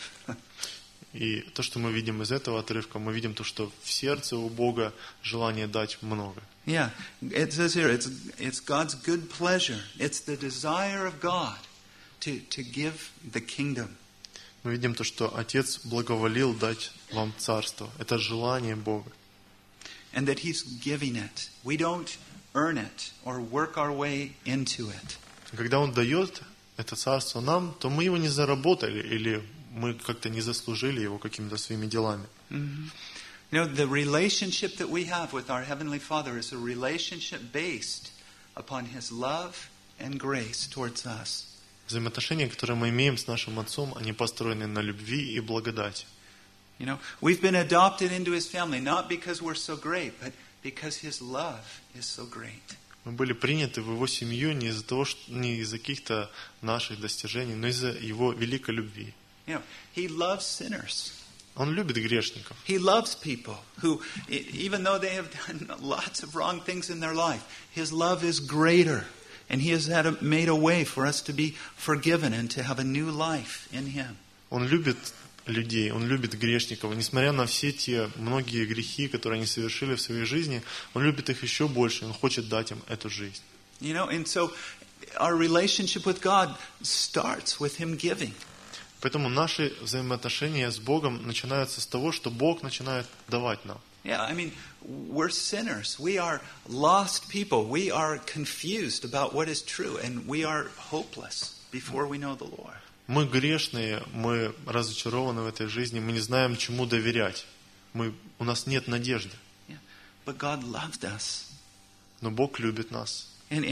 И то, что мы видим из этого отрывка, мы видим то, что в сердце у Бога желание дать много. Yeah, it says here, it's God's good pleasure. It's the desire of God to give the kingdom. Мы видим то, что Отец благоволил дать вам царство. Это желание Бога. And that He's giving it. We don't earn it or work our way into it. Когда Он дает это царство нам, то мы его не заработали или мы как-то не заслужили его какими-то своими делами. Mm-hmm. You know, the relationship that we have with our Heavenly Father is a relationship based upon His love and grace towards us. Взаимоотношения, которые мы имеем с нашим Отцом, они построены на любви и благодати. You know, we've been adopted into His family not because we're so great, but because His love is so great. Мы были приняты в Его семью не из-за того, не из-за каких-то наших достижений, но из-за Его великой любви. You know, He loves sinners. Он любит грешников. He loves people who, even though they have done lots of wrong things in their life, His love is greater. And He has made a way for us to be forgiven and to have a new life in Him. Он любит людей, Он любит грешников. И несмотря на все те многие грехи, которые они совершили в своей жизни, Он любит их еще больше. Он хочет дать им эту жизнь. You know, and so our relationship with God starts with Him giving. Поэтому наши взаимоотношения с Богом начинаются с того, что Бог начинает давать нам. Yeah, I mean, we're sinners. We are lost people. We are confused about what is true, and we are hopeless before we know the Lord. Мы грешные, мы разочарованы в этой жизни, мы не знаем, чему доверять. У нас нет надежды. Yeah. But God loved us. Но Бог любит нас. And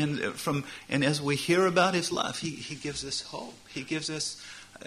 as we hear about His love, He gives us hope. He gives us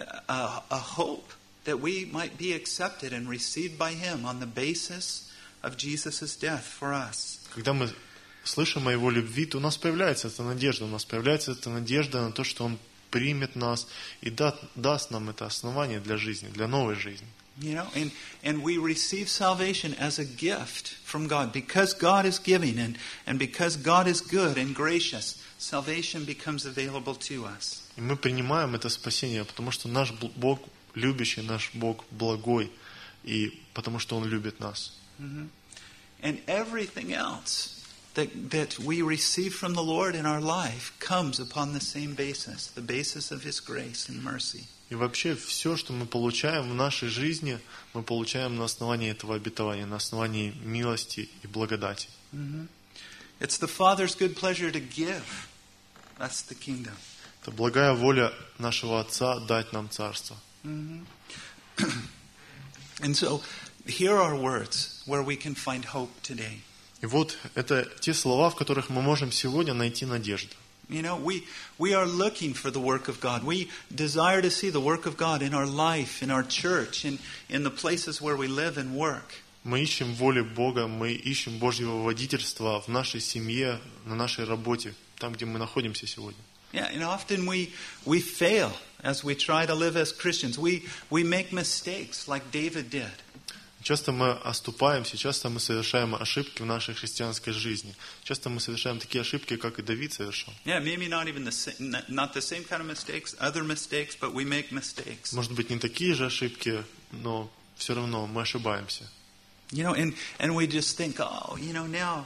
a hope that we might be accepted and received by Him on the basis of Jesus' death for us. Когда мы слышим о Его любви, то у нас появляется эта надежда. У нас появляется эта надежда на то, что Он примет нас и даст нам это основание для жизни, для новой жизни. You know, and we receive salvation as a gift from God. Because God is giving and because God is good and gracious, salvation becomes available to us. И мы принимаем это спасение, потому что наш Бог любящий, наш Бог благой, и потому что Он любит нас. Mm-hmm. And everything else that we receive from the Lord in our life comes upon the same basis, the basis of His grace and mercy. И вообще все, что мы получаем в нашей жизни, мы получаем на основании этого обетования, на основании милости и благодати. Mm-hmm. It's the Father's good pleasure to give us the kingdom. Это благая воля нашего Отца дать нам царство. Mm-hmm. And so, here are words where we can find hope today. И вот это те слова, в которых мы можем сегодня найти надежду. You know, we are looking for the work of God. We desire to see the work of God in our life, in our church, in the places where we live and work. Мы ищем воли Бога, мы ищем Божьего водительства в нашей семье, на нашей работе, там, где мы находимся сегодня. Yeah, and often we fail as we try to live as Christians. We make mistakes like David did. Часто мы оступаемся, часто мы совершаем ошибки в нашей христианской жизни. Часто мы совершаем такие ошибки, как и Давид совершал. Yeah, maybe not even not the same kind of mistakes, other mistakes, but we make mistakes. Может быть, не такие же ошибки, но все равно мы ошибаемся. You know, and we just think, oh, now,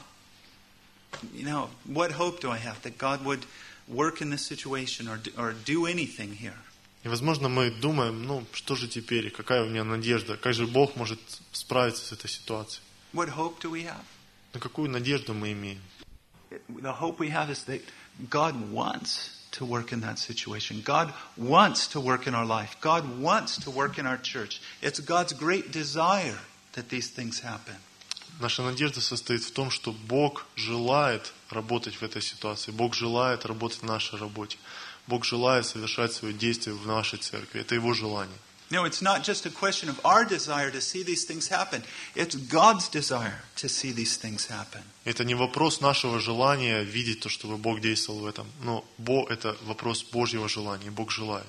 what hope do I have that God would work in this situation or do anything here? И, возможно, мы думаем, что же теперь, какая у меня надежда, как же Бог может справиться с этой ситуацией? What hope do we have? Но какую надежду мы имеем? The hope we have is that God wants to work in that situation. God wants to work in our life. God wants to work in our church. It's God's great desire that these things happen. Наша надежда состоит в том, что Бог желает работать в этой ситуации. Бог желает работать в нашей работе. Бог желает совершать свое действие в нашей церкви. Это Его желание. No, it's not just a question of our desire to see these things happen. It's God's desire to see these things happen. Это не вопрос нашего желания видеть то, чтобы Бог действовал в этом. Но это вопрос Божьего желания. Бог желает.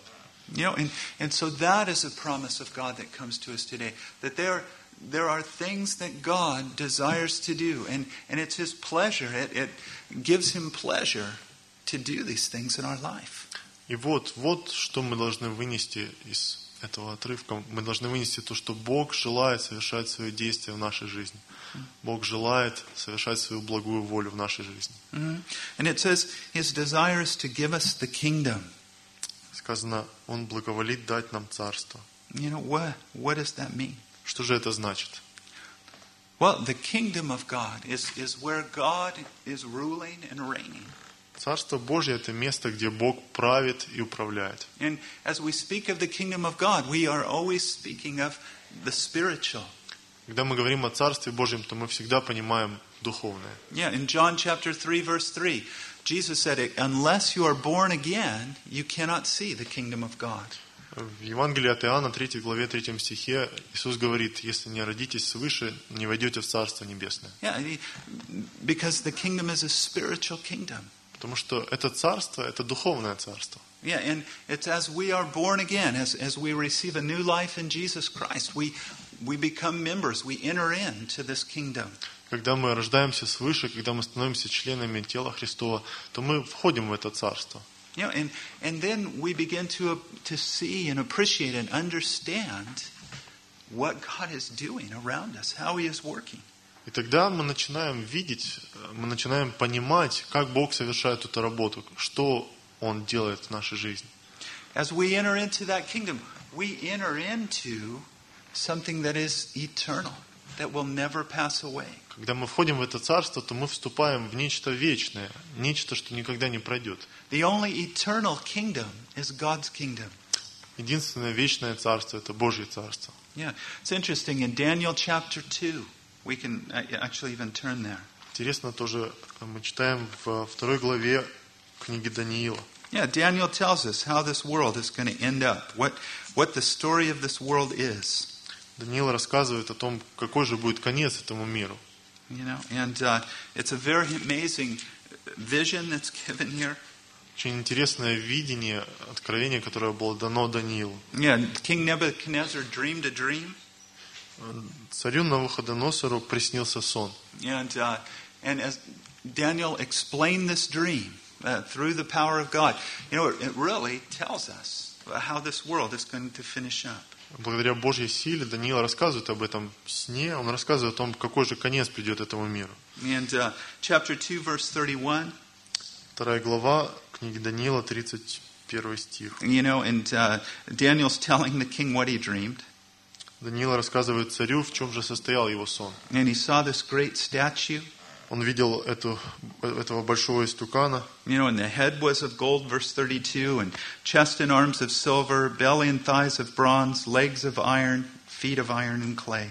And so that is a promise of God that comes to us today. That there are things that God desires to do. And it's His pleasure. It gives Him pleasure to do these things in our life. И вот что мы должны вынести из этого отрывка. Мы должны вынести то, что Бог желает совершать свое действие в нашей жизни. Бог желает совершать свою благую волю в нашей жизни. And it says His desire is to give us the kingdom. Сказано, Он благоволит дать нам царство. What does that mean? Что же это значит? Well, the kingdom of God is where God is ruling and reigning. Царство Божье – это место, где Бог правит и управляет. And as we speak of the kingdom of God, we are always speaking of the spiritual. Когда мы говорим о Царстве Божьем, то мы всегда понимаем духовное. Yeah, in John chapter 3, verse 3, Jesus said, unless you are born again, you cannot see the kingdom of God. В Евангелии от Иоанна, 3 главе, 3 стихе, Иисус говорит, если не родитесь свыше, не войдете в Царство Небесное. Yeah, because the kingdom is a spiritual kingdom. Потому что это царство, это духовное царство. Yeah, and it's as we are born again, as we receive a new life in Jesus Christ, we become members, we enter into this kingdom. Когда мы рождаемся свыше, когда мы становимся членами тела Христова, то мы входим в это царство. And then we begin to see and appreciate and understand what God is doing around us, how He is working. И тогда мы начинаем видеть, мы начинаем понимать, как Бог совершает эту работу, что Он делает в нашей жизни. As we enter into that kingdom, we enter into something that is eternal, that will never pass away. Когда мы входим в это царство, то мы вступаем в нечто вечное, нечто, что никогда не пройдет. The only eternal kingdom is God's kingdom. Единственное вечное царство – это Божье царство. Yeah, it's interesting. In Daniel chapter 2, we can actually even turn there. Интересно тоже, мы читаем в 2 главе книги Даниила. Yeah, Daniel tells us how this world is going to end up, what the story of this world is. Даниил рассказывает о том, какой же будет конец этому миру. And it's a very amazing vision that's given here. Очень интересное видение, откровение, которое было дано Даниилу. Yeah, King Nebuchadnezzar dreamed a dream. Царю Навуходоносору приснился сон. And as Daniel explained this dream through the power of God, it really tells us how this world is going to finish up. Благодаря Божьей силе Даниил рассказывает об этом сне, он рассказывает о том, какой же конец придет этому миру. And chapter 2, verse 31. 2 глава книги Даниила, 31 стих. And Daniel's telling the king what he dreamed. Даниил рассказывает царю, в чем же состоял его сон. And he saw this great statue. Он видел этого большого истукана. And the head was of gold, verse 32, and chest and arms of silver, belly and thighs of bronze, legs of iron, feet of iron and clay.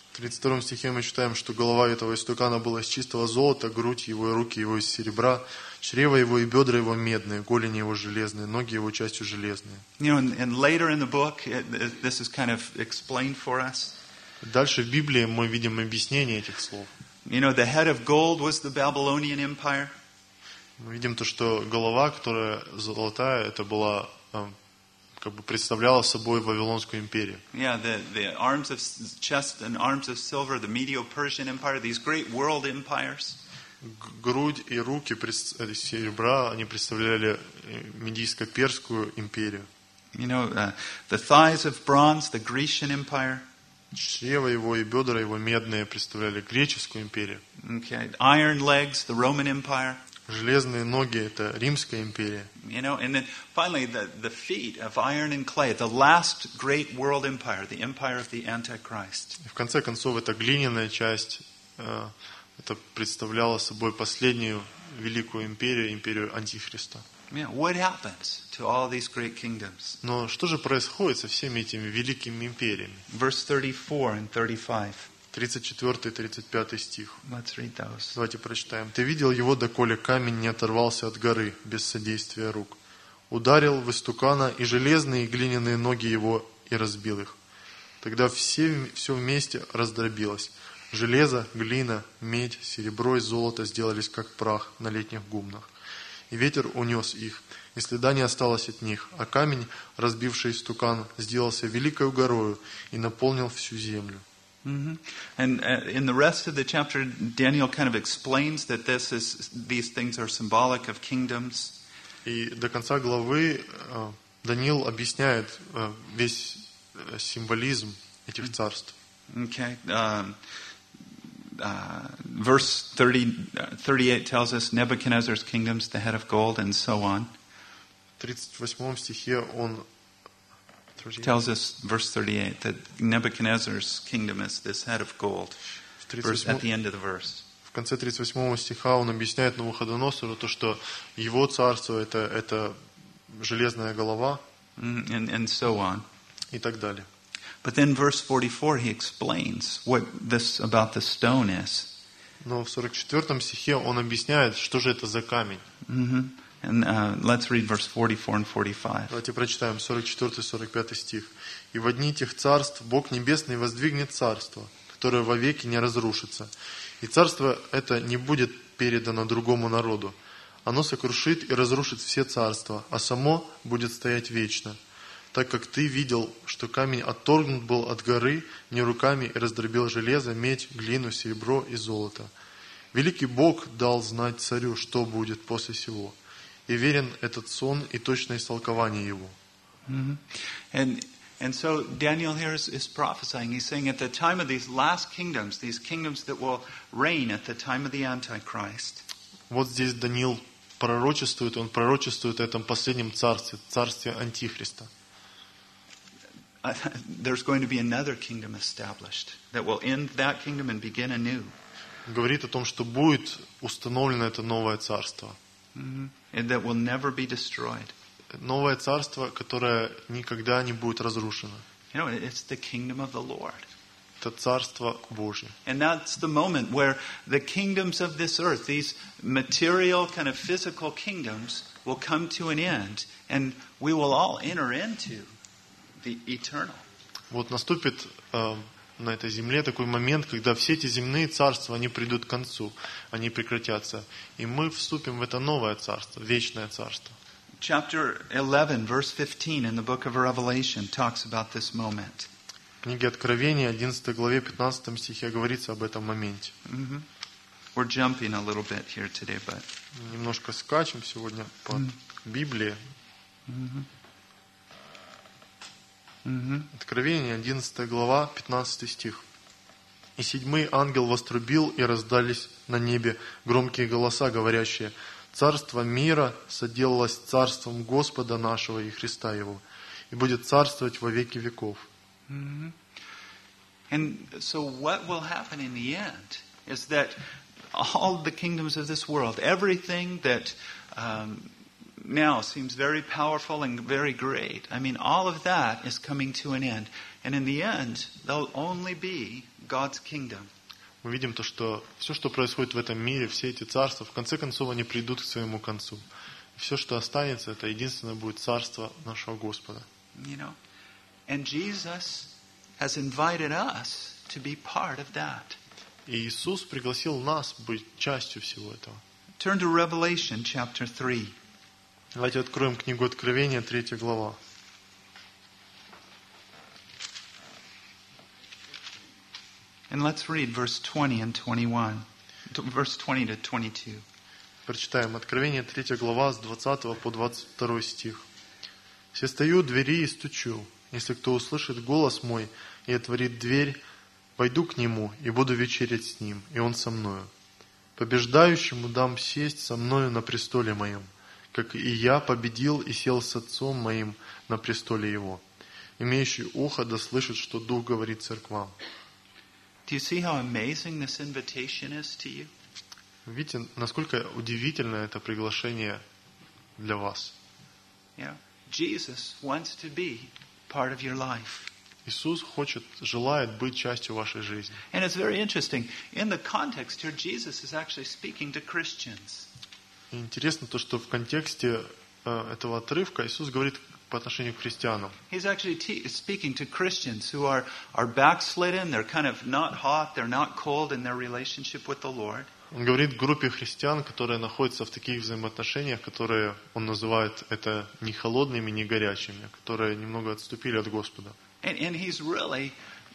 В 32 стихе мы читаем, что голова этого истукана была из чистого золота, грудь его и руки его из серебра, чрево его и бедра его медные, голени его железные, ноги его частью железные. You know, and later in the book, this is kind of explained for us. Дальше в Библии мы видим объяснение этих слов. You know, the head of gold was the Babylonian Empire. Мы видим то, что голова, которая золотая, это была, как бы представляла собой Вавилонскую империю. Yeah, the arms of chest and arms of silver, the Medo-Persian Empire, these great world empires. Грудь и руки серебра, они представляли Медийско-Перскую империю. You know, the thighs of bronze, the Grecian Empire. Чрево его и бедра его медные представляли Греческую империю. Okay, iron legs, the Roman Empire. Железные ноги – это Римская империя. You know, and then finally the feet of iron and clay, the last great world empire, the empire of the Antichrist. И в конце концов, эта глиняная часть, это представляло собой последнюю великую империю, империю Антихриста. Yeah, what happens to all these great kingdoms? Но что же происходит со всеми этими великими империями? Verse 34 and 35. 34 и 35 стих. Let's read those. Давайте прочитаем. «Ты видел его, доколе камень не оторвался от горы, без содействия рук. Ударил в истукана и железные и глиняные ноги его, и разбил их. Тогда все вместе раздробилось. Железо, глина, медь, серебро и золото сделались как прах на летних гумнах. И ветер унес их, и следа не осталось от них, а камень, разбивший истукан, сделался великою горою и наполнил всю землю». Mm-hmm. And in the rest of the chapter, Daniel kind of explains that these things are symbolic of kingdoms. И до конца главы Даниил объясняет весь символизм этих царств. Okay. Verse 38 tells us Nebuchadnezzar's kingdom's the head of gold, and so on. В 38 стихе он tells us, verse 38, that Nebuchadnezzar's kingdom is this head of gold. At the end of the verse. В конце 38 стиха он объясняет Навуходоносору то, что его царство это железная голова, and so on. И так далее. But then verse 44 he explains what this about the stone is. Но в 44 стихе он объясняет, что же это за камень. And let's read verse 44 and 45. Давайте прочитаем 44-45 стих. «И во дни тех царств Бог Небесный воздвигнет царство, которое вовеки не разрушится. И царство это не будет передано другому народу. Оно сокрушит и разрушит все царства, а само будет стоять вечно. Так как ты видел, что камень отторгнут был от горы не руками и раздробил железо, медь, глину, серебро и золото. Великий Бог дал знать царю, что будет после сего. И верен этот сон и точное истолкование его». And so Daniel here is prophesying. He's saying at the time of these last kingdoms, these kingdoms that will reign at the time of the Antichrist. Вот здесь Даниил пророчествует, он пророчествует о этом последнем царстве, царстве Антихриста. There's going to be another kingdom established that will end that kingdom and begin anew. Говорит о том, что будет установлено это новое царство. And that will never be destroyed. Новое царство, которое никогда не будет разрушено. You know, it's the kingdom of the Lord. Это царство Божье. And that's the moment where the kingdoms of this earth, these material kind of physical kingdoms, will come to an end, and we will all enter into the eternal. Вот наступит на этой земле такой момент, когда все эти земные царства, они придут к концу, они прекратятся. И мы вступим в это новое царство, вечное царство. Chapter 11, verse 15 in the book of Revelation talks about this moment. В книге Откровения, 11 главе, 15 стихе говорится об этом моменте. We're jumping a little bit here today, but... Немножко скачем сегодня по Библии. Откровение, 11 глава, 15 стих. «И седьмой ангел вострубил, и раздались на небе громкие голоса, говорящие: Царство мира соделалось царством Господа нашего и Христа Его, и будет царствовать во веки веков». And so what will happen in the end is that all the kingdoms of this world, everything that now seems very powerful and very great, I mean, all of that is coming to an end. And in the end, there'll only be God's kingdom. Мы видим то, что все, что происходит в этом мире, все эти царства, в конце концов, они придут к своему концу. Все, что останется, это единственное будет царство нашего Господа. You know, and Jesus has invited us to be part of that. И Иисус пригласил нас быть частью всего этого. Turn to Revelation chapter 3. Давайте откроем книгу Откровения, 3 глава. And let's read verse 20 and 21. Verse 20 to 22. Прочитаем Откровение, 3 глава, с 20 по 22 стих. «Се стою у двери и стучу. Если кто услышит голос мой и отворит дверь, пойду к нему и буду вечерять с ним, и он со мною. Побеждающему дам сесть со мною на престоле моем, как и я победил и сел с отцом моим на престоле его. Имеющий ухо да слышит, что Дух говорит церквам». Do you see how amazing this invitation is to you? Видите, насколько удивительно это приглашение для вас. You know, Jesus wants to be part of your life. Иисус желает быть частью вашей жизни. And it's very interesting. In the context here, Jesus is actually speaking to Christians. И интересно то, что в контексте этого отрывка Иисус говорит по отношению к христианам. He's actually speaking to Christians who are backslidden, they're kind of not hot, they're not cold in their relationship with the Lord. Он говорит группе христиан, которые находятся в таких взаимоотношениях, которые он называет это не холодными, не горячими, которые немного отступили от Господа. And he's really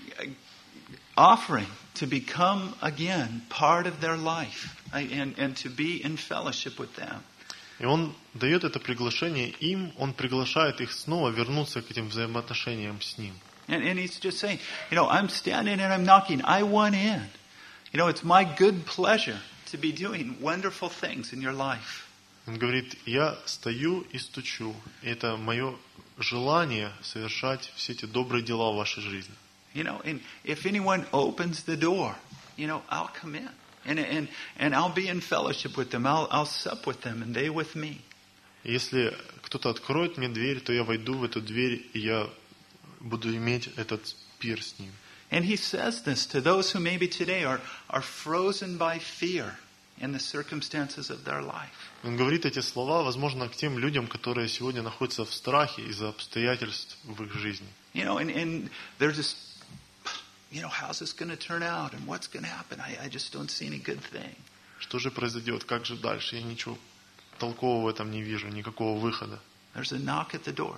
offering to become again part of their life and to be in fellowship with them. И он дает это приглашение им, он приглашает их снова вернуться к этим взаимоотношениям с ним. And he's just saying, you know, I'm standing and I'm knocking. I want in. You know, it's my good pleasure to be doing wonderful things in your life. Он говорит, я стою и стучу. И это мое желание совершать все эти добрые дела в вашей жизни. You know, and if anyone opens the door, you know, I'll come in. And I'll be in fellowship with them. I'll sup with them, and they with me. Если кто-то откроет мне дверь, то я войду в эту дверь, и я буду иметь этот пир с ним. And he says this to those who maybe today are frozen by fear in the circumstances of their life. Он говорит эти слова, возможно, к тем людям, которые сегодня находятся в страхе из-за обстоятельств в их жизни. You know, and they're just, you know, how's this going to turn out and what's going to happen? I just don't see any good thing. Что же произойдет? Как же дальше? Я ничего толкового в этом не вижу, никакого выхода. There's a knock at the door.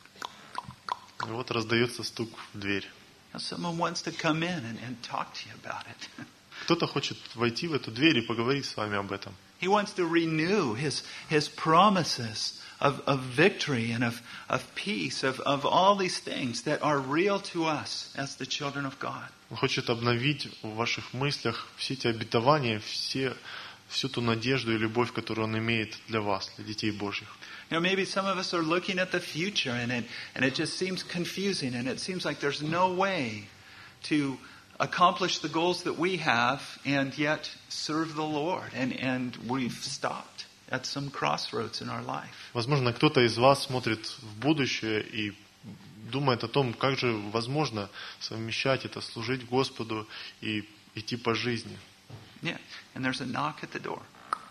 И вот раздается стук в дверь. Now someone wants to come in and talk to you about it. Кто-то хочет войти в эту дверь и поговорить с вами об этом. He wants to renew his promises of victory and of peace, of all these things that are real to us as the children of God. Он хочет обновить в ваших мыслях все эти обетования, всю ту надежду и любовь, которую Он имеет для вас, для детей Божьих. You know, maybe some of us are looking at the future and it just seems confusing and it seems like there's no way to accomplish the goals that we have and yet serve the Lord. And we've stopped at some crossroads in our life. Возможно, кто-то из вас смотрит в будущее и думает о том, как же возможно совмещать это, служить Господу и идти по жизни. Yeah, and there's a knock at the door.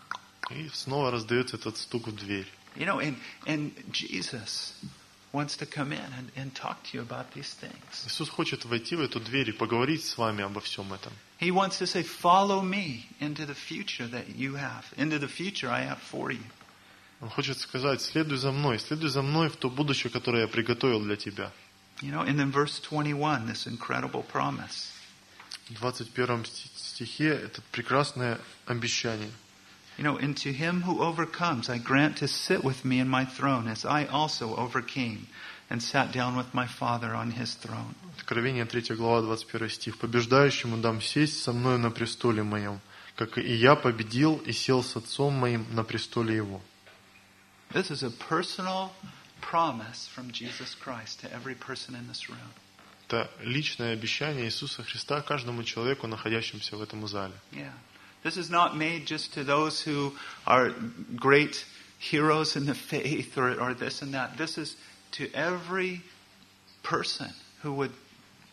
И снова раздается этот стук в дверь. You know, and Jesus wants to come in and talk to you about these things. Иисус хочет войти в эту дверь и поговорить с вами обо всем этом. He wants to say, follow me into the future that you have, into the future I have for you. Он хочет сказать, следуй за мной в то будущее, которое я приготовил для тебя. You know, and then verse 21, this incredible promise. В 21 стихе это прекрасное обещание. You know, and to him who overcomes, I grant to sit with me in my throne, as I also overcame and sat down with my Father on his throne. Откровение 3 глава, 21 стих. «Побеждающему дам сесть со мною на престоле моем, как и я победил и сел с отцом моим на престоле его». This is a personal promise from Jesus Christ to every person in this room. Это личное обещание Иисуса Христа каждому человеку, находящемуся в этом зале. Yeah. This is not made just to those who are great heroes in the faith or this and that. This is to every person who would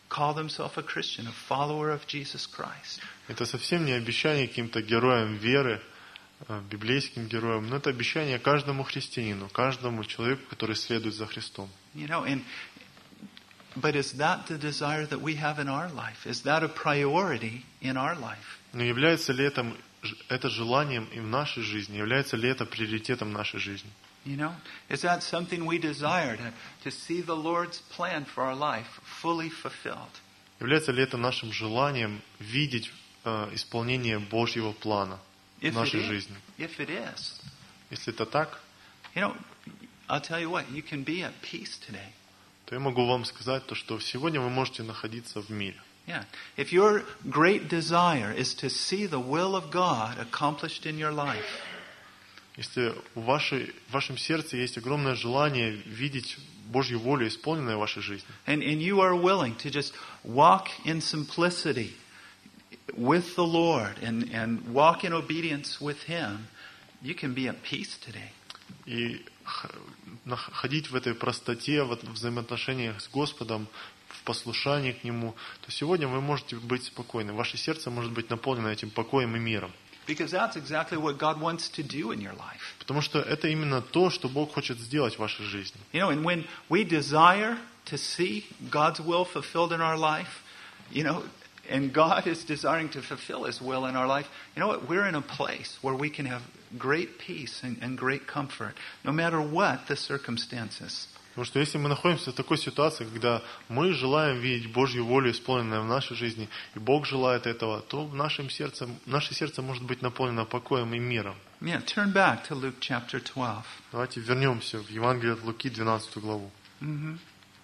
call themselves a Christian, a follower of Jesus Christ. Это совсем не обещание каким-то героям веры, библейским героям, но это обещание каждому христианину, каждому человеку, который следует за Христом. You know, but is that the desire that we have in our life? Is that a priority in our life? Но является ли это желанием и в нашей жизни? Является ли это приоритетом нашей жизни? You know, is that something we desire to see the Lord's plan for our life fully fulfilled? Является ли это нашим желанием видеть исполнение Божьего плана в нашей жизни? If it is, Если это так, you know, I'll tell you what, you can be at peace today. то я могу вам сказать, что сегодня вы можете находиться в мире. Yeah. If your great desire is to see the will of God accomplished in your life, Если в вашем сердце есть огромное желание видеть Божью волю, исполненную в вашей жизни, and you are willing to just walk in simplicity with the Lord and walk in obedience with Him, you can be at peace today. и ходить в этой простоте, в взаимоотношениях с Господом, в послушании к Нему, то сегодня вы можете быть спокойны. Ваше сердце может быть наполнено этим покоем и миром. Because that's exactly what God wants to do in your life. Потому что это именно то, что Бог хочет сделать в вашей жизни. You know, and when we desire to see God's will fulfilled in our life, you know, and God is desiring to fulfill His will in our life, you know what? We're in a place where we can have great peace and great comfort, no matter what the circumstances. Потому что если мы находимся в такой ситуации, когда мы желаем видеть Божью волю, исполненную в нашей жизни, и Бог желает этого, то в наше сердце может быть наполнено покоем и миром. Yeah, turn back to Luke chapter 12. Давайте вернемся в Евангелие от Луки, 12 главу. And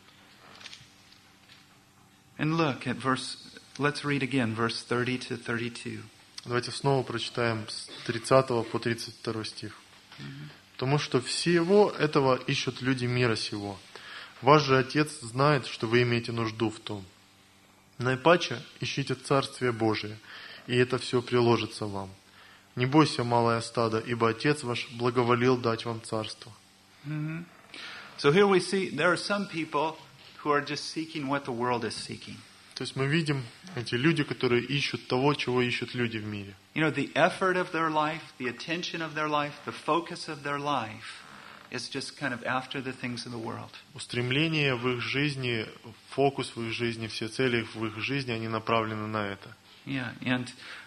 look at let's read again, verse 30 to 32. Давайте снова прочитаем с 30 по 32 стих. Потому что всего этого ищут люди мира сего. Ваш же Отец знает, что вы имеете нужду в том. Наипаче ищите Царствие Божие, и это все приложится вам. Не бойся, малое стадо, ибо Отец ваш благоволил дать вам царство. So here we see there are some people who are just seeking what the world is seeking. То есть мы видим эти люди, которые ищут того, чего ищут люди в мире. You know, the effort of their life, the attention of their life, the focus of their life is just kind of after the things of the world. Устремление в их жизни, фокус в их жизни, все цели в их жизни, они направлены на это. Yeah, and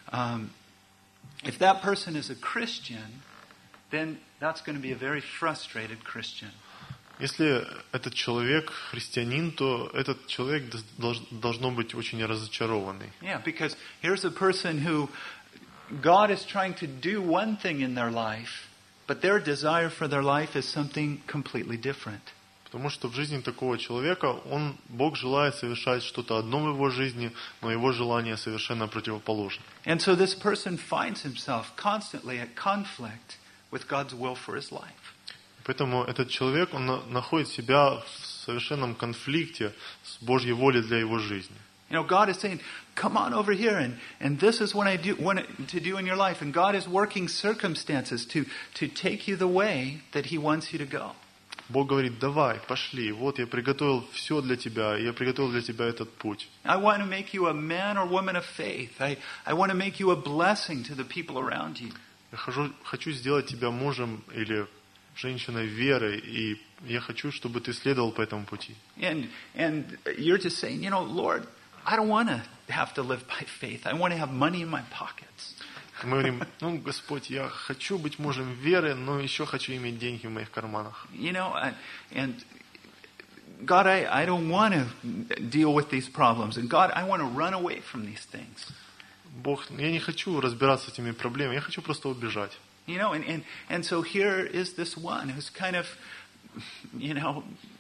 if that person is a Christian, then that's going to be a very frustrated Christian. Если этот человек христианин, то этот человек должно быть очень разочарованный. Yeah, because here's a person who God is trying to do one thing in their life, but their desire for their life is something completely different. Потому что в жизни такого человека Бог желает совершать что-то одно в его жизни, но его желание совершенно противоположно. And so this person finds himself constantly at conflict with God's will for his life. Поэтому этот человек, он находит себя в совершенном конфликте с Божьей волей для его жизни. You know, God is saying, come on over here, and this is what I want to do in your life. And God is working circumstances to take you the way that He wants you to go. Бог говорит, давай, пошли, вот я приготовил все для тебя, я приготовил для тебя этот путь. I want to make you a man or woman of faith. I want to make you a blessing to the people around you. Я хочу сделать тебя мужем или женщиной веры, и я хочу, чтобы ты следовал по этому пути. And you're just saying, you know, Lord, I don't want to have to live by faith. I want to have money in my pockets. Мы говорим, Господь, я хочу быть мужем веры, но еще хочу иметь деньги в моих карманах. You know, and God, I don't want to deal with these problems. And God, I want to run away from these things. Бог, я не хочу разбираться с этими проблемами, я хочу просто убежать. You know, and so here is this one who's kind of, you know,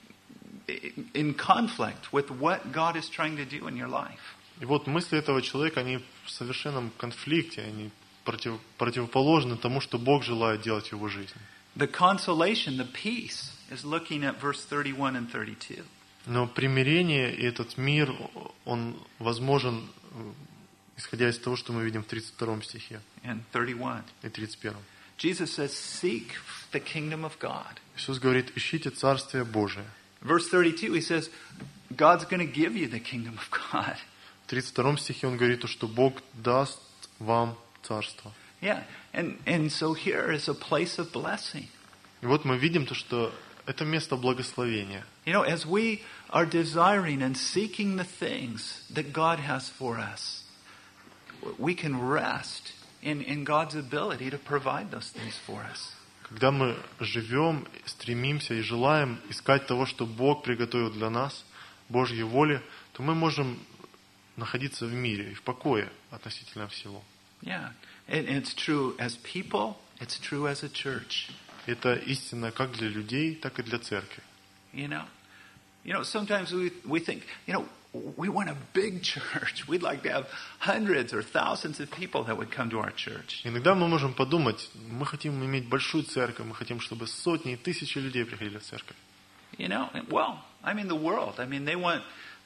in conflict with what God is trying to do in your life. И вот мысли этого человека, они в совершенном конфликте, они противоположны тому, что Бог желает делать в его жизни. The consolation, the peace, is looking at verse 31 and 32. Но примирение и этот мир, он возможен, исходя из того, что мы видим в 32 стихе And 31. и 31. Jesus says, seek the kingdom of God. Иисус говорит, ищите Царствие Божие. verse 32, he says, God's going to give you the kingdom of God. В 32 стихе он говорит, что Бог даст вам царство. Yeah, and so here is a place of blessing. И вот мы видим то, что это место благословения. You know, as we are desiring and seeking the things that God has for us, we can rest in God's ability to provide those things for us. Когда мы живем, стремимся и желаем искать того, что Бог приготовил для нас, Божьей воли, то мы можем находиться в мире и в покое относительно всего. Yeah, and it's true as people, it's true as a church. Это истина как для людей, так и для церкви. You know, sometimes we think, we want a big church. We'd like to have hundreds or thousands of people that would come to our church. Иногда мы можем подумать, мы хотим иметь большую церковь, мы хотим, чтобы сотни и тысячи людей приходили в церковь. The world, they want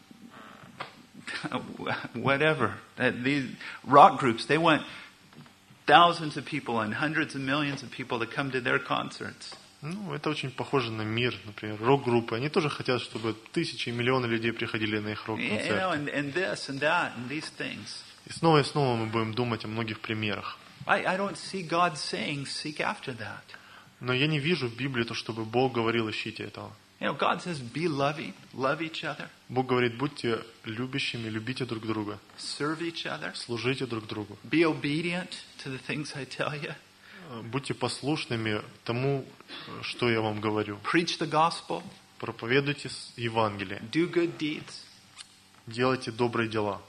whatever. These rock groups, they want thousands of people and hundreds of millions of people to come to their concerts. Это очень похоже на мир, например, рок-группы. Они тоже хотят, чтобы тысячи и миллионы людей приходили на их рок-концерты. And this and that and these things. И снова мы будем думать о многих примерах. I don't see God saying, seek after that. Но я не вижу в Библии то, чтобы Бог говорил, ищите этого. God says, be loving, love each other. Бог говорит, будьте любящими, любите друг друга. Serve each other. Служите друг другу. Be obedient to the things I tell you. Будьте послушными тому, что я вам говорю. Preach the gospel. Проповедуйте Евангелие. Do good deeds. Делайте добрые дела.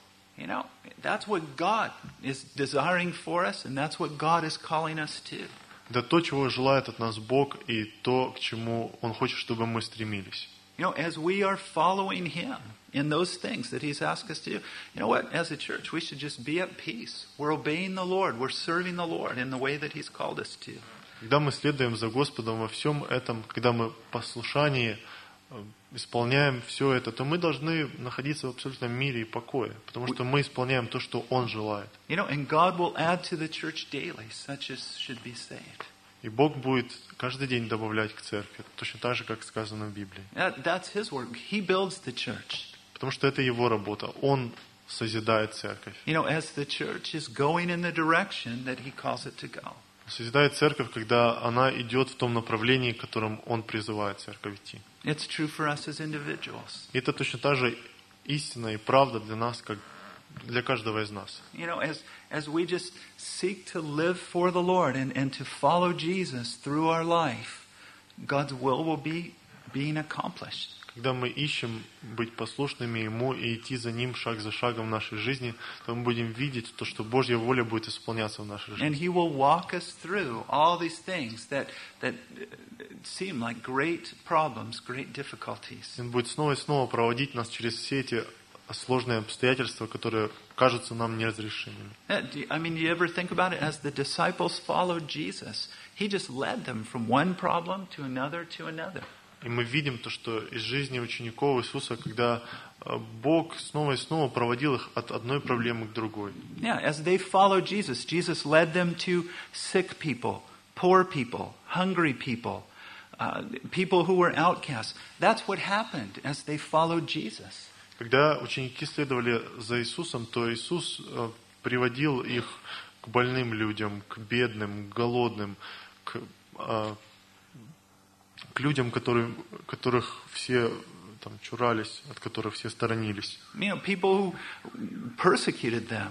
That's what God is desiring for us, and that's what God is calling us to. Это то, чего желает от нас Бог, и то, к чему Он хочет, чтобы мы стремились. As we are following Him in those things that He's asked us to do, as a church, we should just be at peace. We're obeying the Lord. We're serving the Lord in the way that He's called us to. Когда мы следуем за Господом во всем этом, когда мы в послушании исполняем все это, то мы должны находиться в абсолютном мире и покое, потому что мы исполняем то, что Он желает. And God will add to the church daily such as should be saved. И Бог будет каждый день добавлять к церкви, точно так же, как сказано в Библии. That's His work. He builds the church. Потому что это Его работа. Он созидает церковь. As the church is going in the direction that He calls it to go. Созидает церковь, когда она идет в том направлении, которым Он призывает церковь идти. It's true for us as individuals. И это точно та же истина и правда для нас, как для каждого из нас. As we just seek to live for the Lord and to follow Jesus through our life, God's will be being accomplished. Когда мы ищем быть послушными Ему и идти за Ним шаг за шагом в нашей жизни, то мы будем видеть то, что Божья воля будет исполняться в нашей жизни. And He will walk us through all these things that seem like great problems, great difficulties. Он будет снова и снова проводить нас через все эти сложные обстоятельства, которые кажутся нам неразрешимыми. Do you ever think about it? As the disciples followed Jesus, He just led them from one problem to another to another. И мы видим то, что из жизни учеников Иисуса, когда Бог снова и снова проводил их от одной проблемы к другой. As they followed Jesus, Jesus led them to sick people, poor people, hungry people, people who were outcasts. That's what happened as they followed Jesus. Когда ученики следовали за Иисусом, то Иисус приводил их к больным людям, к бедным, к голодным, к людям, которых все чурались, от которых все сторонились. People who persecuted them.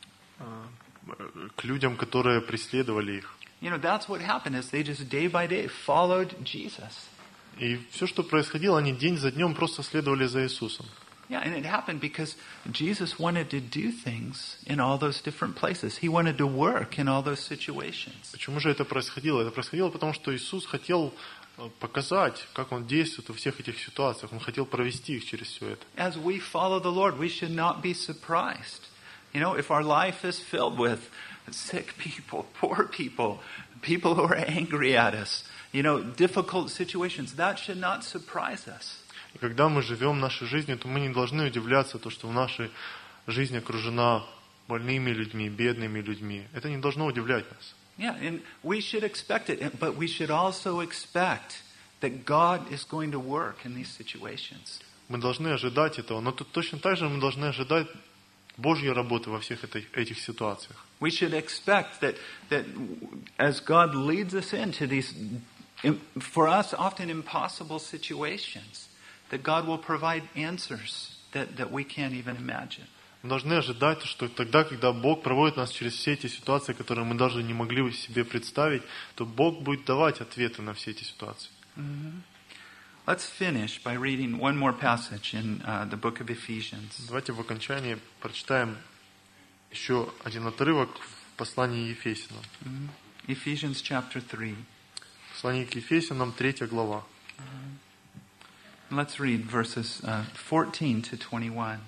К людям, которые преследовали их. That's what happened as they just day by day followed Jesus. И все, что происходило, они день за днем просто следовали за Иисусом. And it happened because Jesus wanted to do things in all those different places. He wanted to work in all those situations. Почему же это происходило? Это происходило потому, что Иисус хотел показать, как Он действует во всех этих ситуациях. Он хотел провести их через все это. As we follow the Lord, we should not be surprised. If our life is filled with sick people, poor people, people who are angry at us, difficult situations, that should not surprise us. И когда мы живем нашей жизнью, то мы не должны удивляться, то, что в нашей жизни окружена больными людьми, бедными людьми. Это не должно удивлять нас. And we should expect it, but we should also expect that God is going to work in these situations. Мы должны ожидать этого, но тут точно так же мы должны ожидать Божьей работы во всех этих ситуациях. We should expect that as God leads us into these, for us, often impossible situations, that God will provide answers that we can't even imagine. Мы должны ожидать, что тогда, когда Бог проводит нас через все эти ситуации, которые мы даже не могли себе представить, то Бог будет давать ответы на все эти ситуации. Let's finish by reading one more passage in the book of Ephesians. Давайте в окончании прочитаем еще один отрывок в послании Ефесянам. Ephesians chapter 3. Послание к Ефесянам, 3 глава. Let's read verses 14 to 21.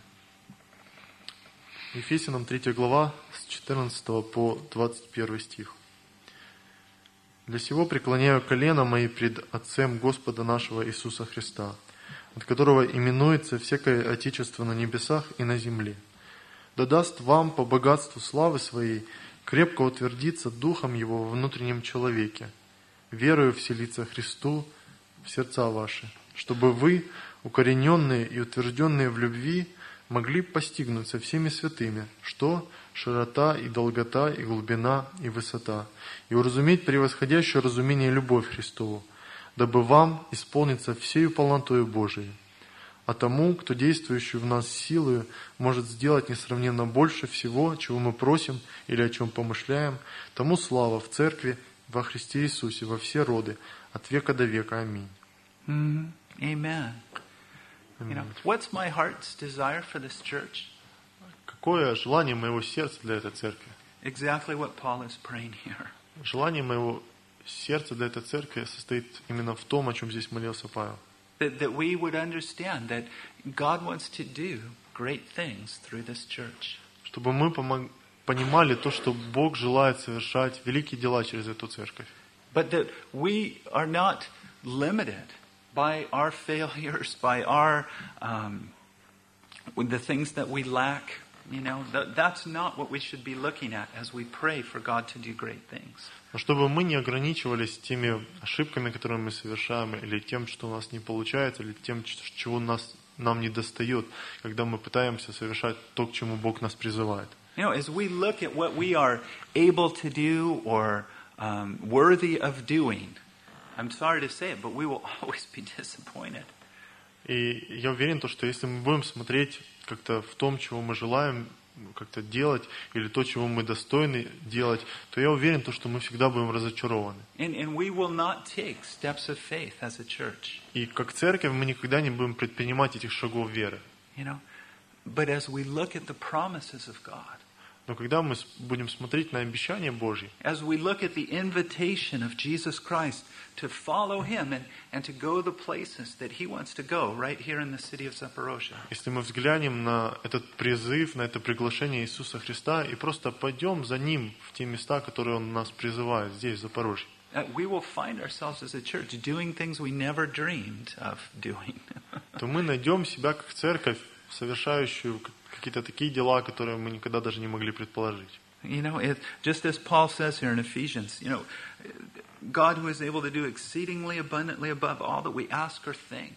Ефесянам 3 глава с 14 по 21 стих. «Для сего преклоняю колено мои пред Отцем Господа нашего Иисуса Христа, от которого именуется всякое Отечество на небесах и на земле. Да даст вам по богатству славы Своей крепко утвердиться Духом Его во внутреннем человеке, верою вселиться Христу в сердца ваши, чтобы вы, укорененные и утвержденные в любви, могли постигнуть со всеми святыми, что широта и долгота и глубина и высота, и уразуметь превосходящее разумение любовь Христову, дабы вам исполниться всею полнотою Божией. А тому, кто действующий в нас силою, может сделать несравненно больше всего, чего мы просим или о чем помышляем, тому слава в Церкви во Христе Иисусе во все роды, от века до века. Аминь». Amen. You know, what's my heart's desire for this church? Какое желание моего сердца для этой церкви? Exactly what Paul is praying here. Желание моего сердца для этой церкви состоит именно в том, о чем здесь молился Павел. That we would understand that God wants to do great things through this church. Чтобы мы понимали то, что Бог желает совершать великие дела через эту церковь. But that we are not limited by our failures, by our with the things that we lack. You know, that's not what we should be looking at as we pray for God to do great things. Но чтобы мы не ограничивались теми ошибками, которые мы совершаем, или тем, что у нас не получается, или тем, чего нам не достает, когда мы пытаемся совершать то, к чему Бог нас призывает. You know, as we look at what we are able to do or worthy of doing, I'm sorry to say it, but we will always be disappointed. И я уверен, что если мы будем смотреть как-то в том, чего мы желаем как-то делать, или то, чего мы достойны делать, то я уверен, что мы всегда будем разочарованы. And we will not take steps of faith as a church. И как церковь мы никогда не будем предпринимать этих шагов веры. You know, but as we look at the promises of God, но когда мы будем смотреть на обещания Божьи, as we look at the invitation of Jesus Christ to follow Him and to go the places that He wants to go, right here in the city of Zaporozhye. Если мы взглянем на этот призыв, на это приглашение Иисуса Христа и просто пойдем за Ним в те места, которые Он нас призывает здесь, в Запорожье, we will find ourselves as a church doing things we never dreamed of doing. то мы найдем себя как церковь, совершающую какие-то такие дела, которые мы никогда даже не могли предположить. You know, just as Paul says here in Ephesians, you know, God who is able to do exceedingly abundantly above all that we ask or think.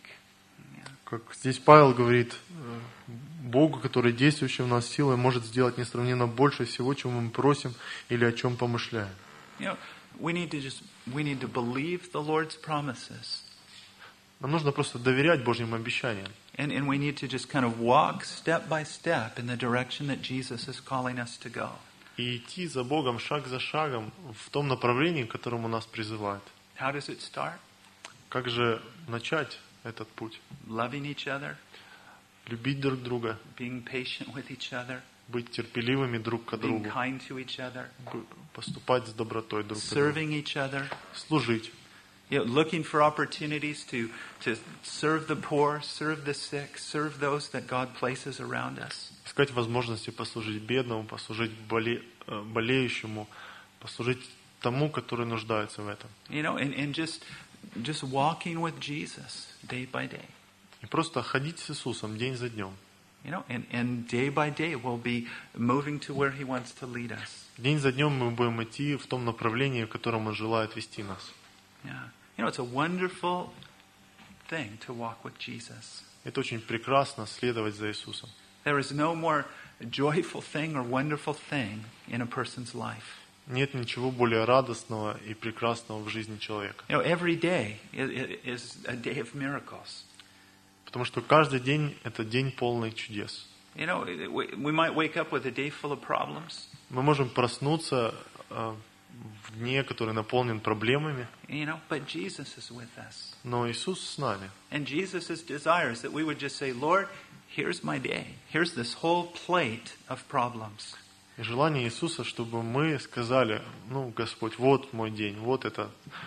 Как здесь Павел говорит, Богу, который действующий в нас силой, может сделать несравненно больше всего, чего мы просим или о чем помышляем. You know, we need to believe the Lord's promises. Нам нужно просто доверять Божьим обещаниям. And we need to just kind of walk step by step in the direction that Jesus is calling us to go. И идти за Богом шаг за шагом в том направлении, к которому нас призывает. How does it start? Как же начать этот путь? Loving each other. Любить друг друга. Being patient with each other. Быть терпеливыми друг к другу. Being kind to each other. Поступать с добротой друг к другу. Serving each other. Служить. You know, looking for opportunities to serve the poor, serve the sick, serve those that God places around us. Искать возможности послужить бедному, послужить болеющему, послужить тому, который нуждается в этом. You know, and just walking with Jesus day by day. И просто ходить с Иисусом день за днем. You know, and day by day we'll be moving to where He wants to lead us. День за днем мы будем идти в том направлении, в котором Он желает вести нас. Yeah. You know, it's a wonderful thing to walk with Jesus. Это очень прекрасно следовать за Иисусом. There is no more joyful thing or wonderful thing in a person's life. Нет ничего более радостного и прекрасного в жизни человека. You know, every day is a day of miracles. Потому что каждый день – это день полный чудес. You know, we might wake up with a day full of problems. Мы можем проснуться в дне, который наполнен проблемами, You know, but Jesus is with us. но Иисус с нами. And Jesus' desires that we would just say, Lord, here's my day. Here's this whole plate of problems. И желание Иисуса, чтобы мы сказали, Господь, вот мой день, вот эта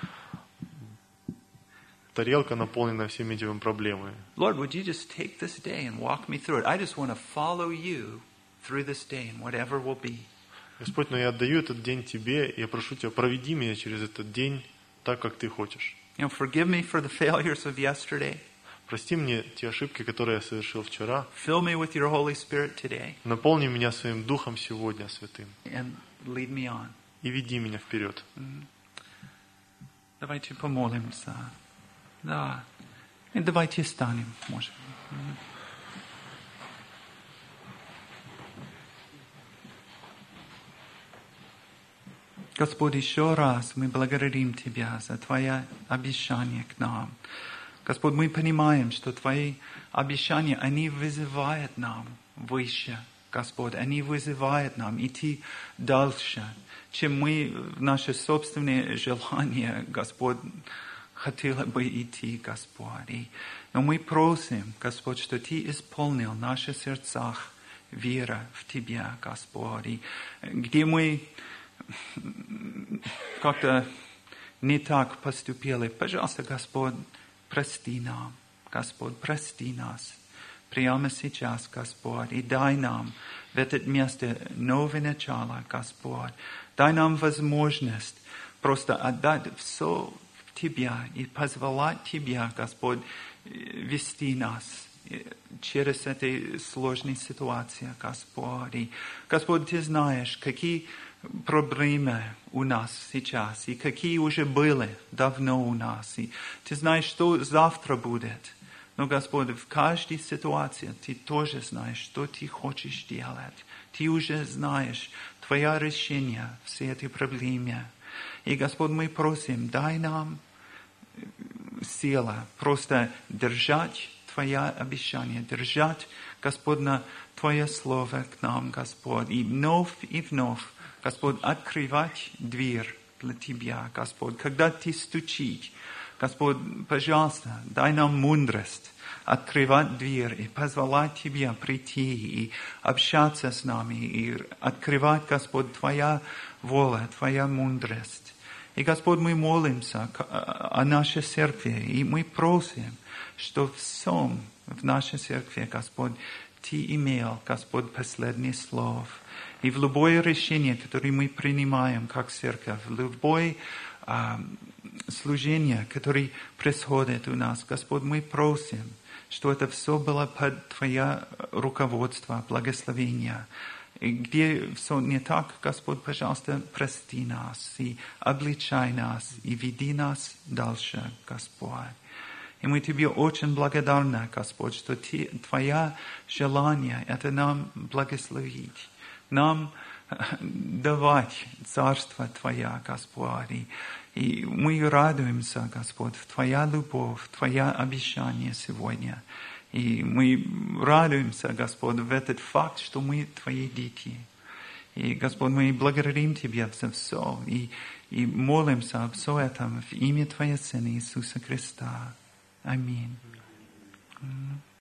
тарелка, наполненная всеми этими проблемами. Lord, would you just take this day and walk me through it? I just want to follow you through this day and whatever will be. Господь, но я отдаю этот день Тебе, и я прошу Тебя, проведи меня через этот день так, как Ты хочешь. You know, forgive me for the failures of yesterday. Прости мне те ошибки, которые я совершил вчера. Fill me with your Holy Spirit today. Наполни меня своим Духом сегодня, Святым. And lead me on. И веди меня вперед. Давайте помолимся. Да. И давайте встанем, может. Господь, еще раз мы благодарим Тебя за Твое обещание к нам. Господь, мы понимаем, что Твои обещания, они вызывают нам выше. Господь, они вызывают нам идти дальше, чем мы в наши собственные желания, Господь, хотели бы идти, Господь. Но мы просим, Господь, что Ты исполнил в наших сердцах вера в Тебя, Господь. И где мы как-то не так поступили, пожалуйста, Господь, прости нам, Господь, прости нас. Прямо сейчас, Господь, и дай нам в это место новое начало, Господь. Дай нам возможность просто отдать все в Тебя и позволять Тебя, Господь, вести нас через эти сложные ситуации, Господь. И, Господь, Ты знаешь, какие проблемы у нас сейчас, и какие уже были давно у нас. И Ты знаешь, что завтра будет. Но, Господь, в каждой ситуации Ты тоже знаешь, что Ты хочешь делать. Ты уже знаешь Твое решение всей этой проблемы. И, Господь, мы просим, дай нам сила просто держать Твое обещание, держать, Господь, на Твое слово к нам, Господь. И вновь, Господь, открывать дверь для Тебя, Господь. Когда Ты стучишь, Господь, пожалуйста, дай нам мудрость открывать дверь и позволять Тебе прийти и общаться с нами, и открывать, Господь, Твоя воля, Твоя мудрость. И, Господь, мы молимся о нашей церкви, и мы просим, что всем в нашей церкви, Господь, Ты имел, Господь, последнее слово. И в любое решение, которое мы принимаем как церковь, в любое служение, которое происходит у нас, Господь, мы просим, что это все было под Твое руководство, благословение. И где все не так, Господь, пожалуйста, прости нас и обличай нас, и веди нас дальше, Господь. И мы Тебе очень благодарны, Господь, что Твое желание – это нам благословить, нам давать Царство Твое, Господь. И мы радуемся, Господь, в Твоя любовь, в Твое обещание сегодня. И мы радуемся, Господь, в этот факт, что мы Твои дети. И, Господь, мы благодарим Тебя за все. И молимся об всем этом в имя Твоего Сына Иисуса Христа. Аминь.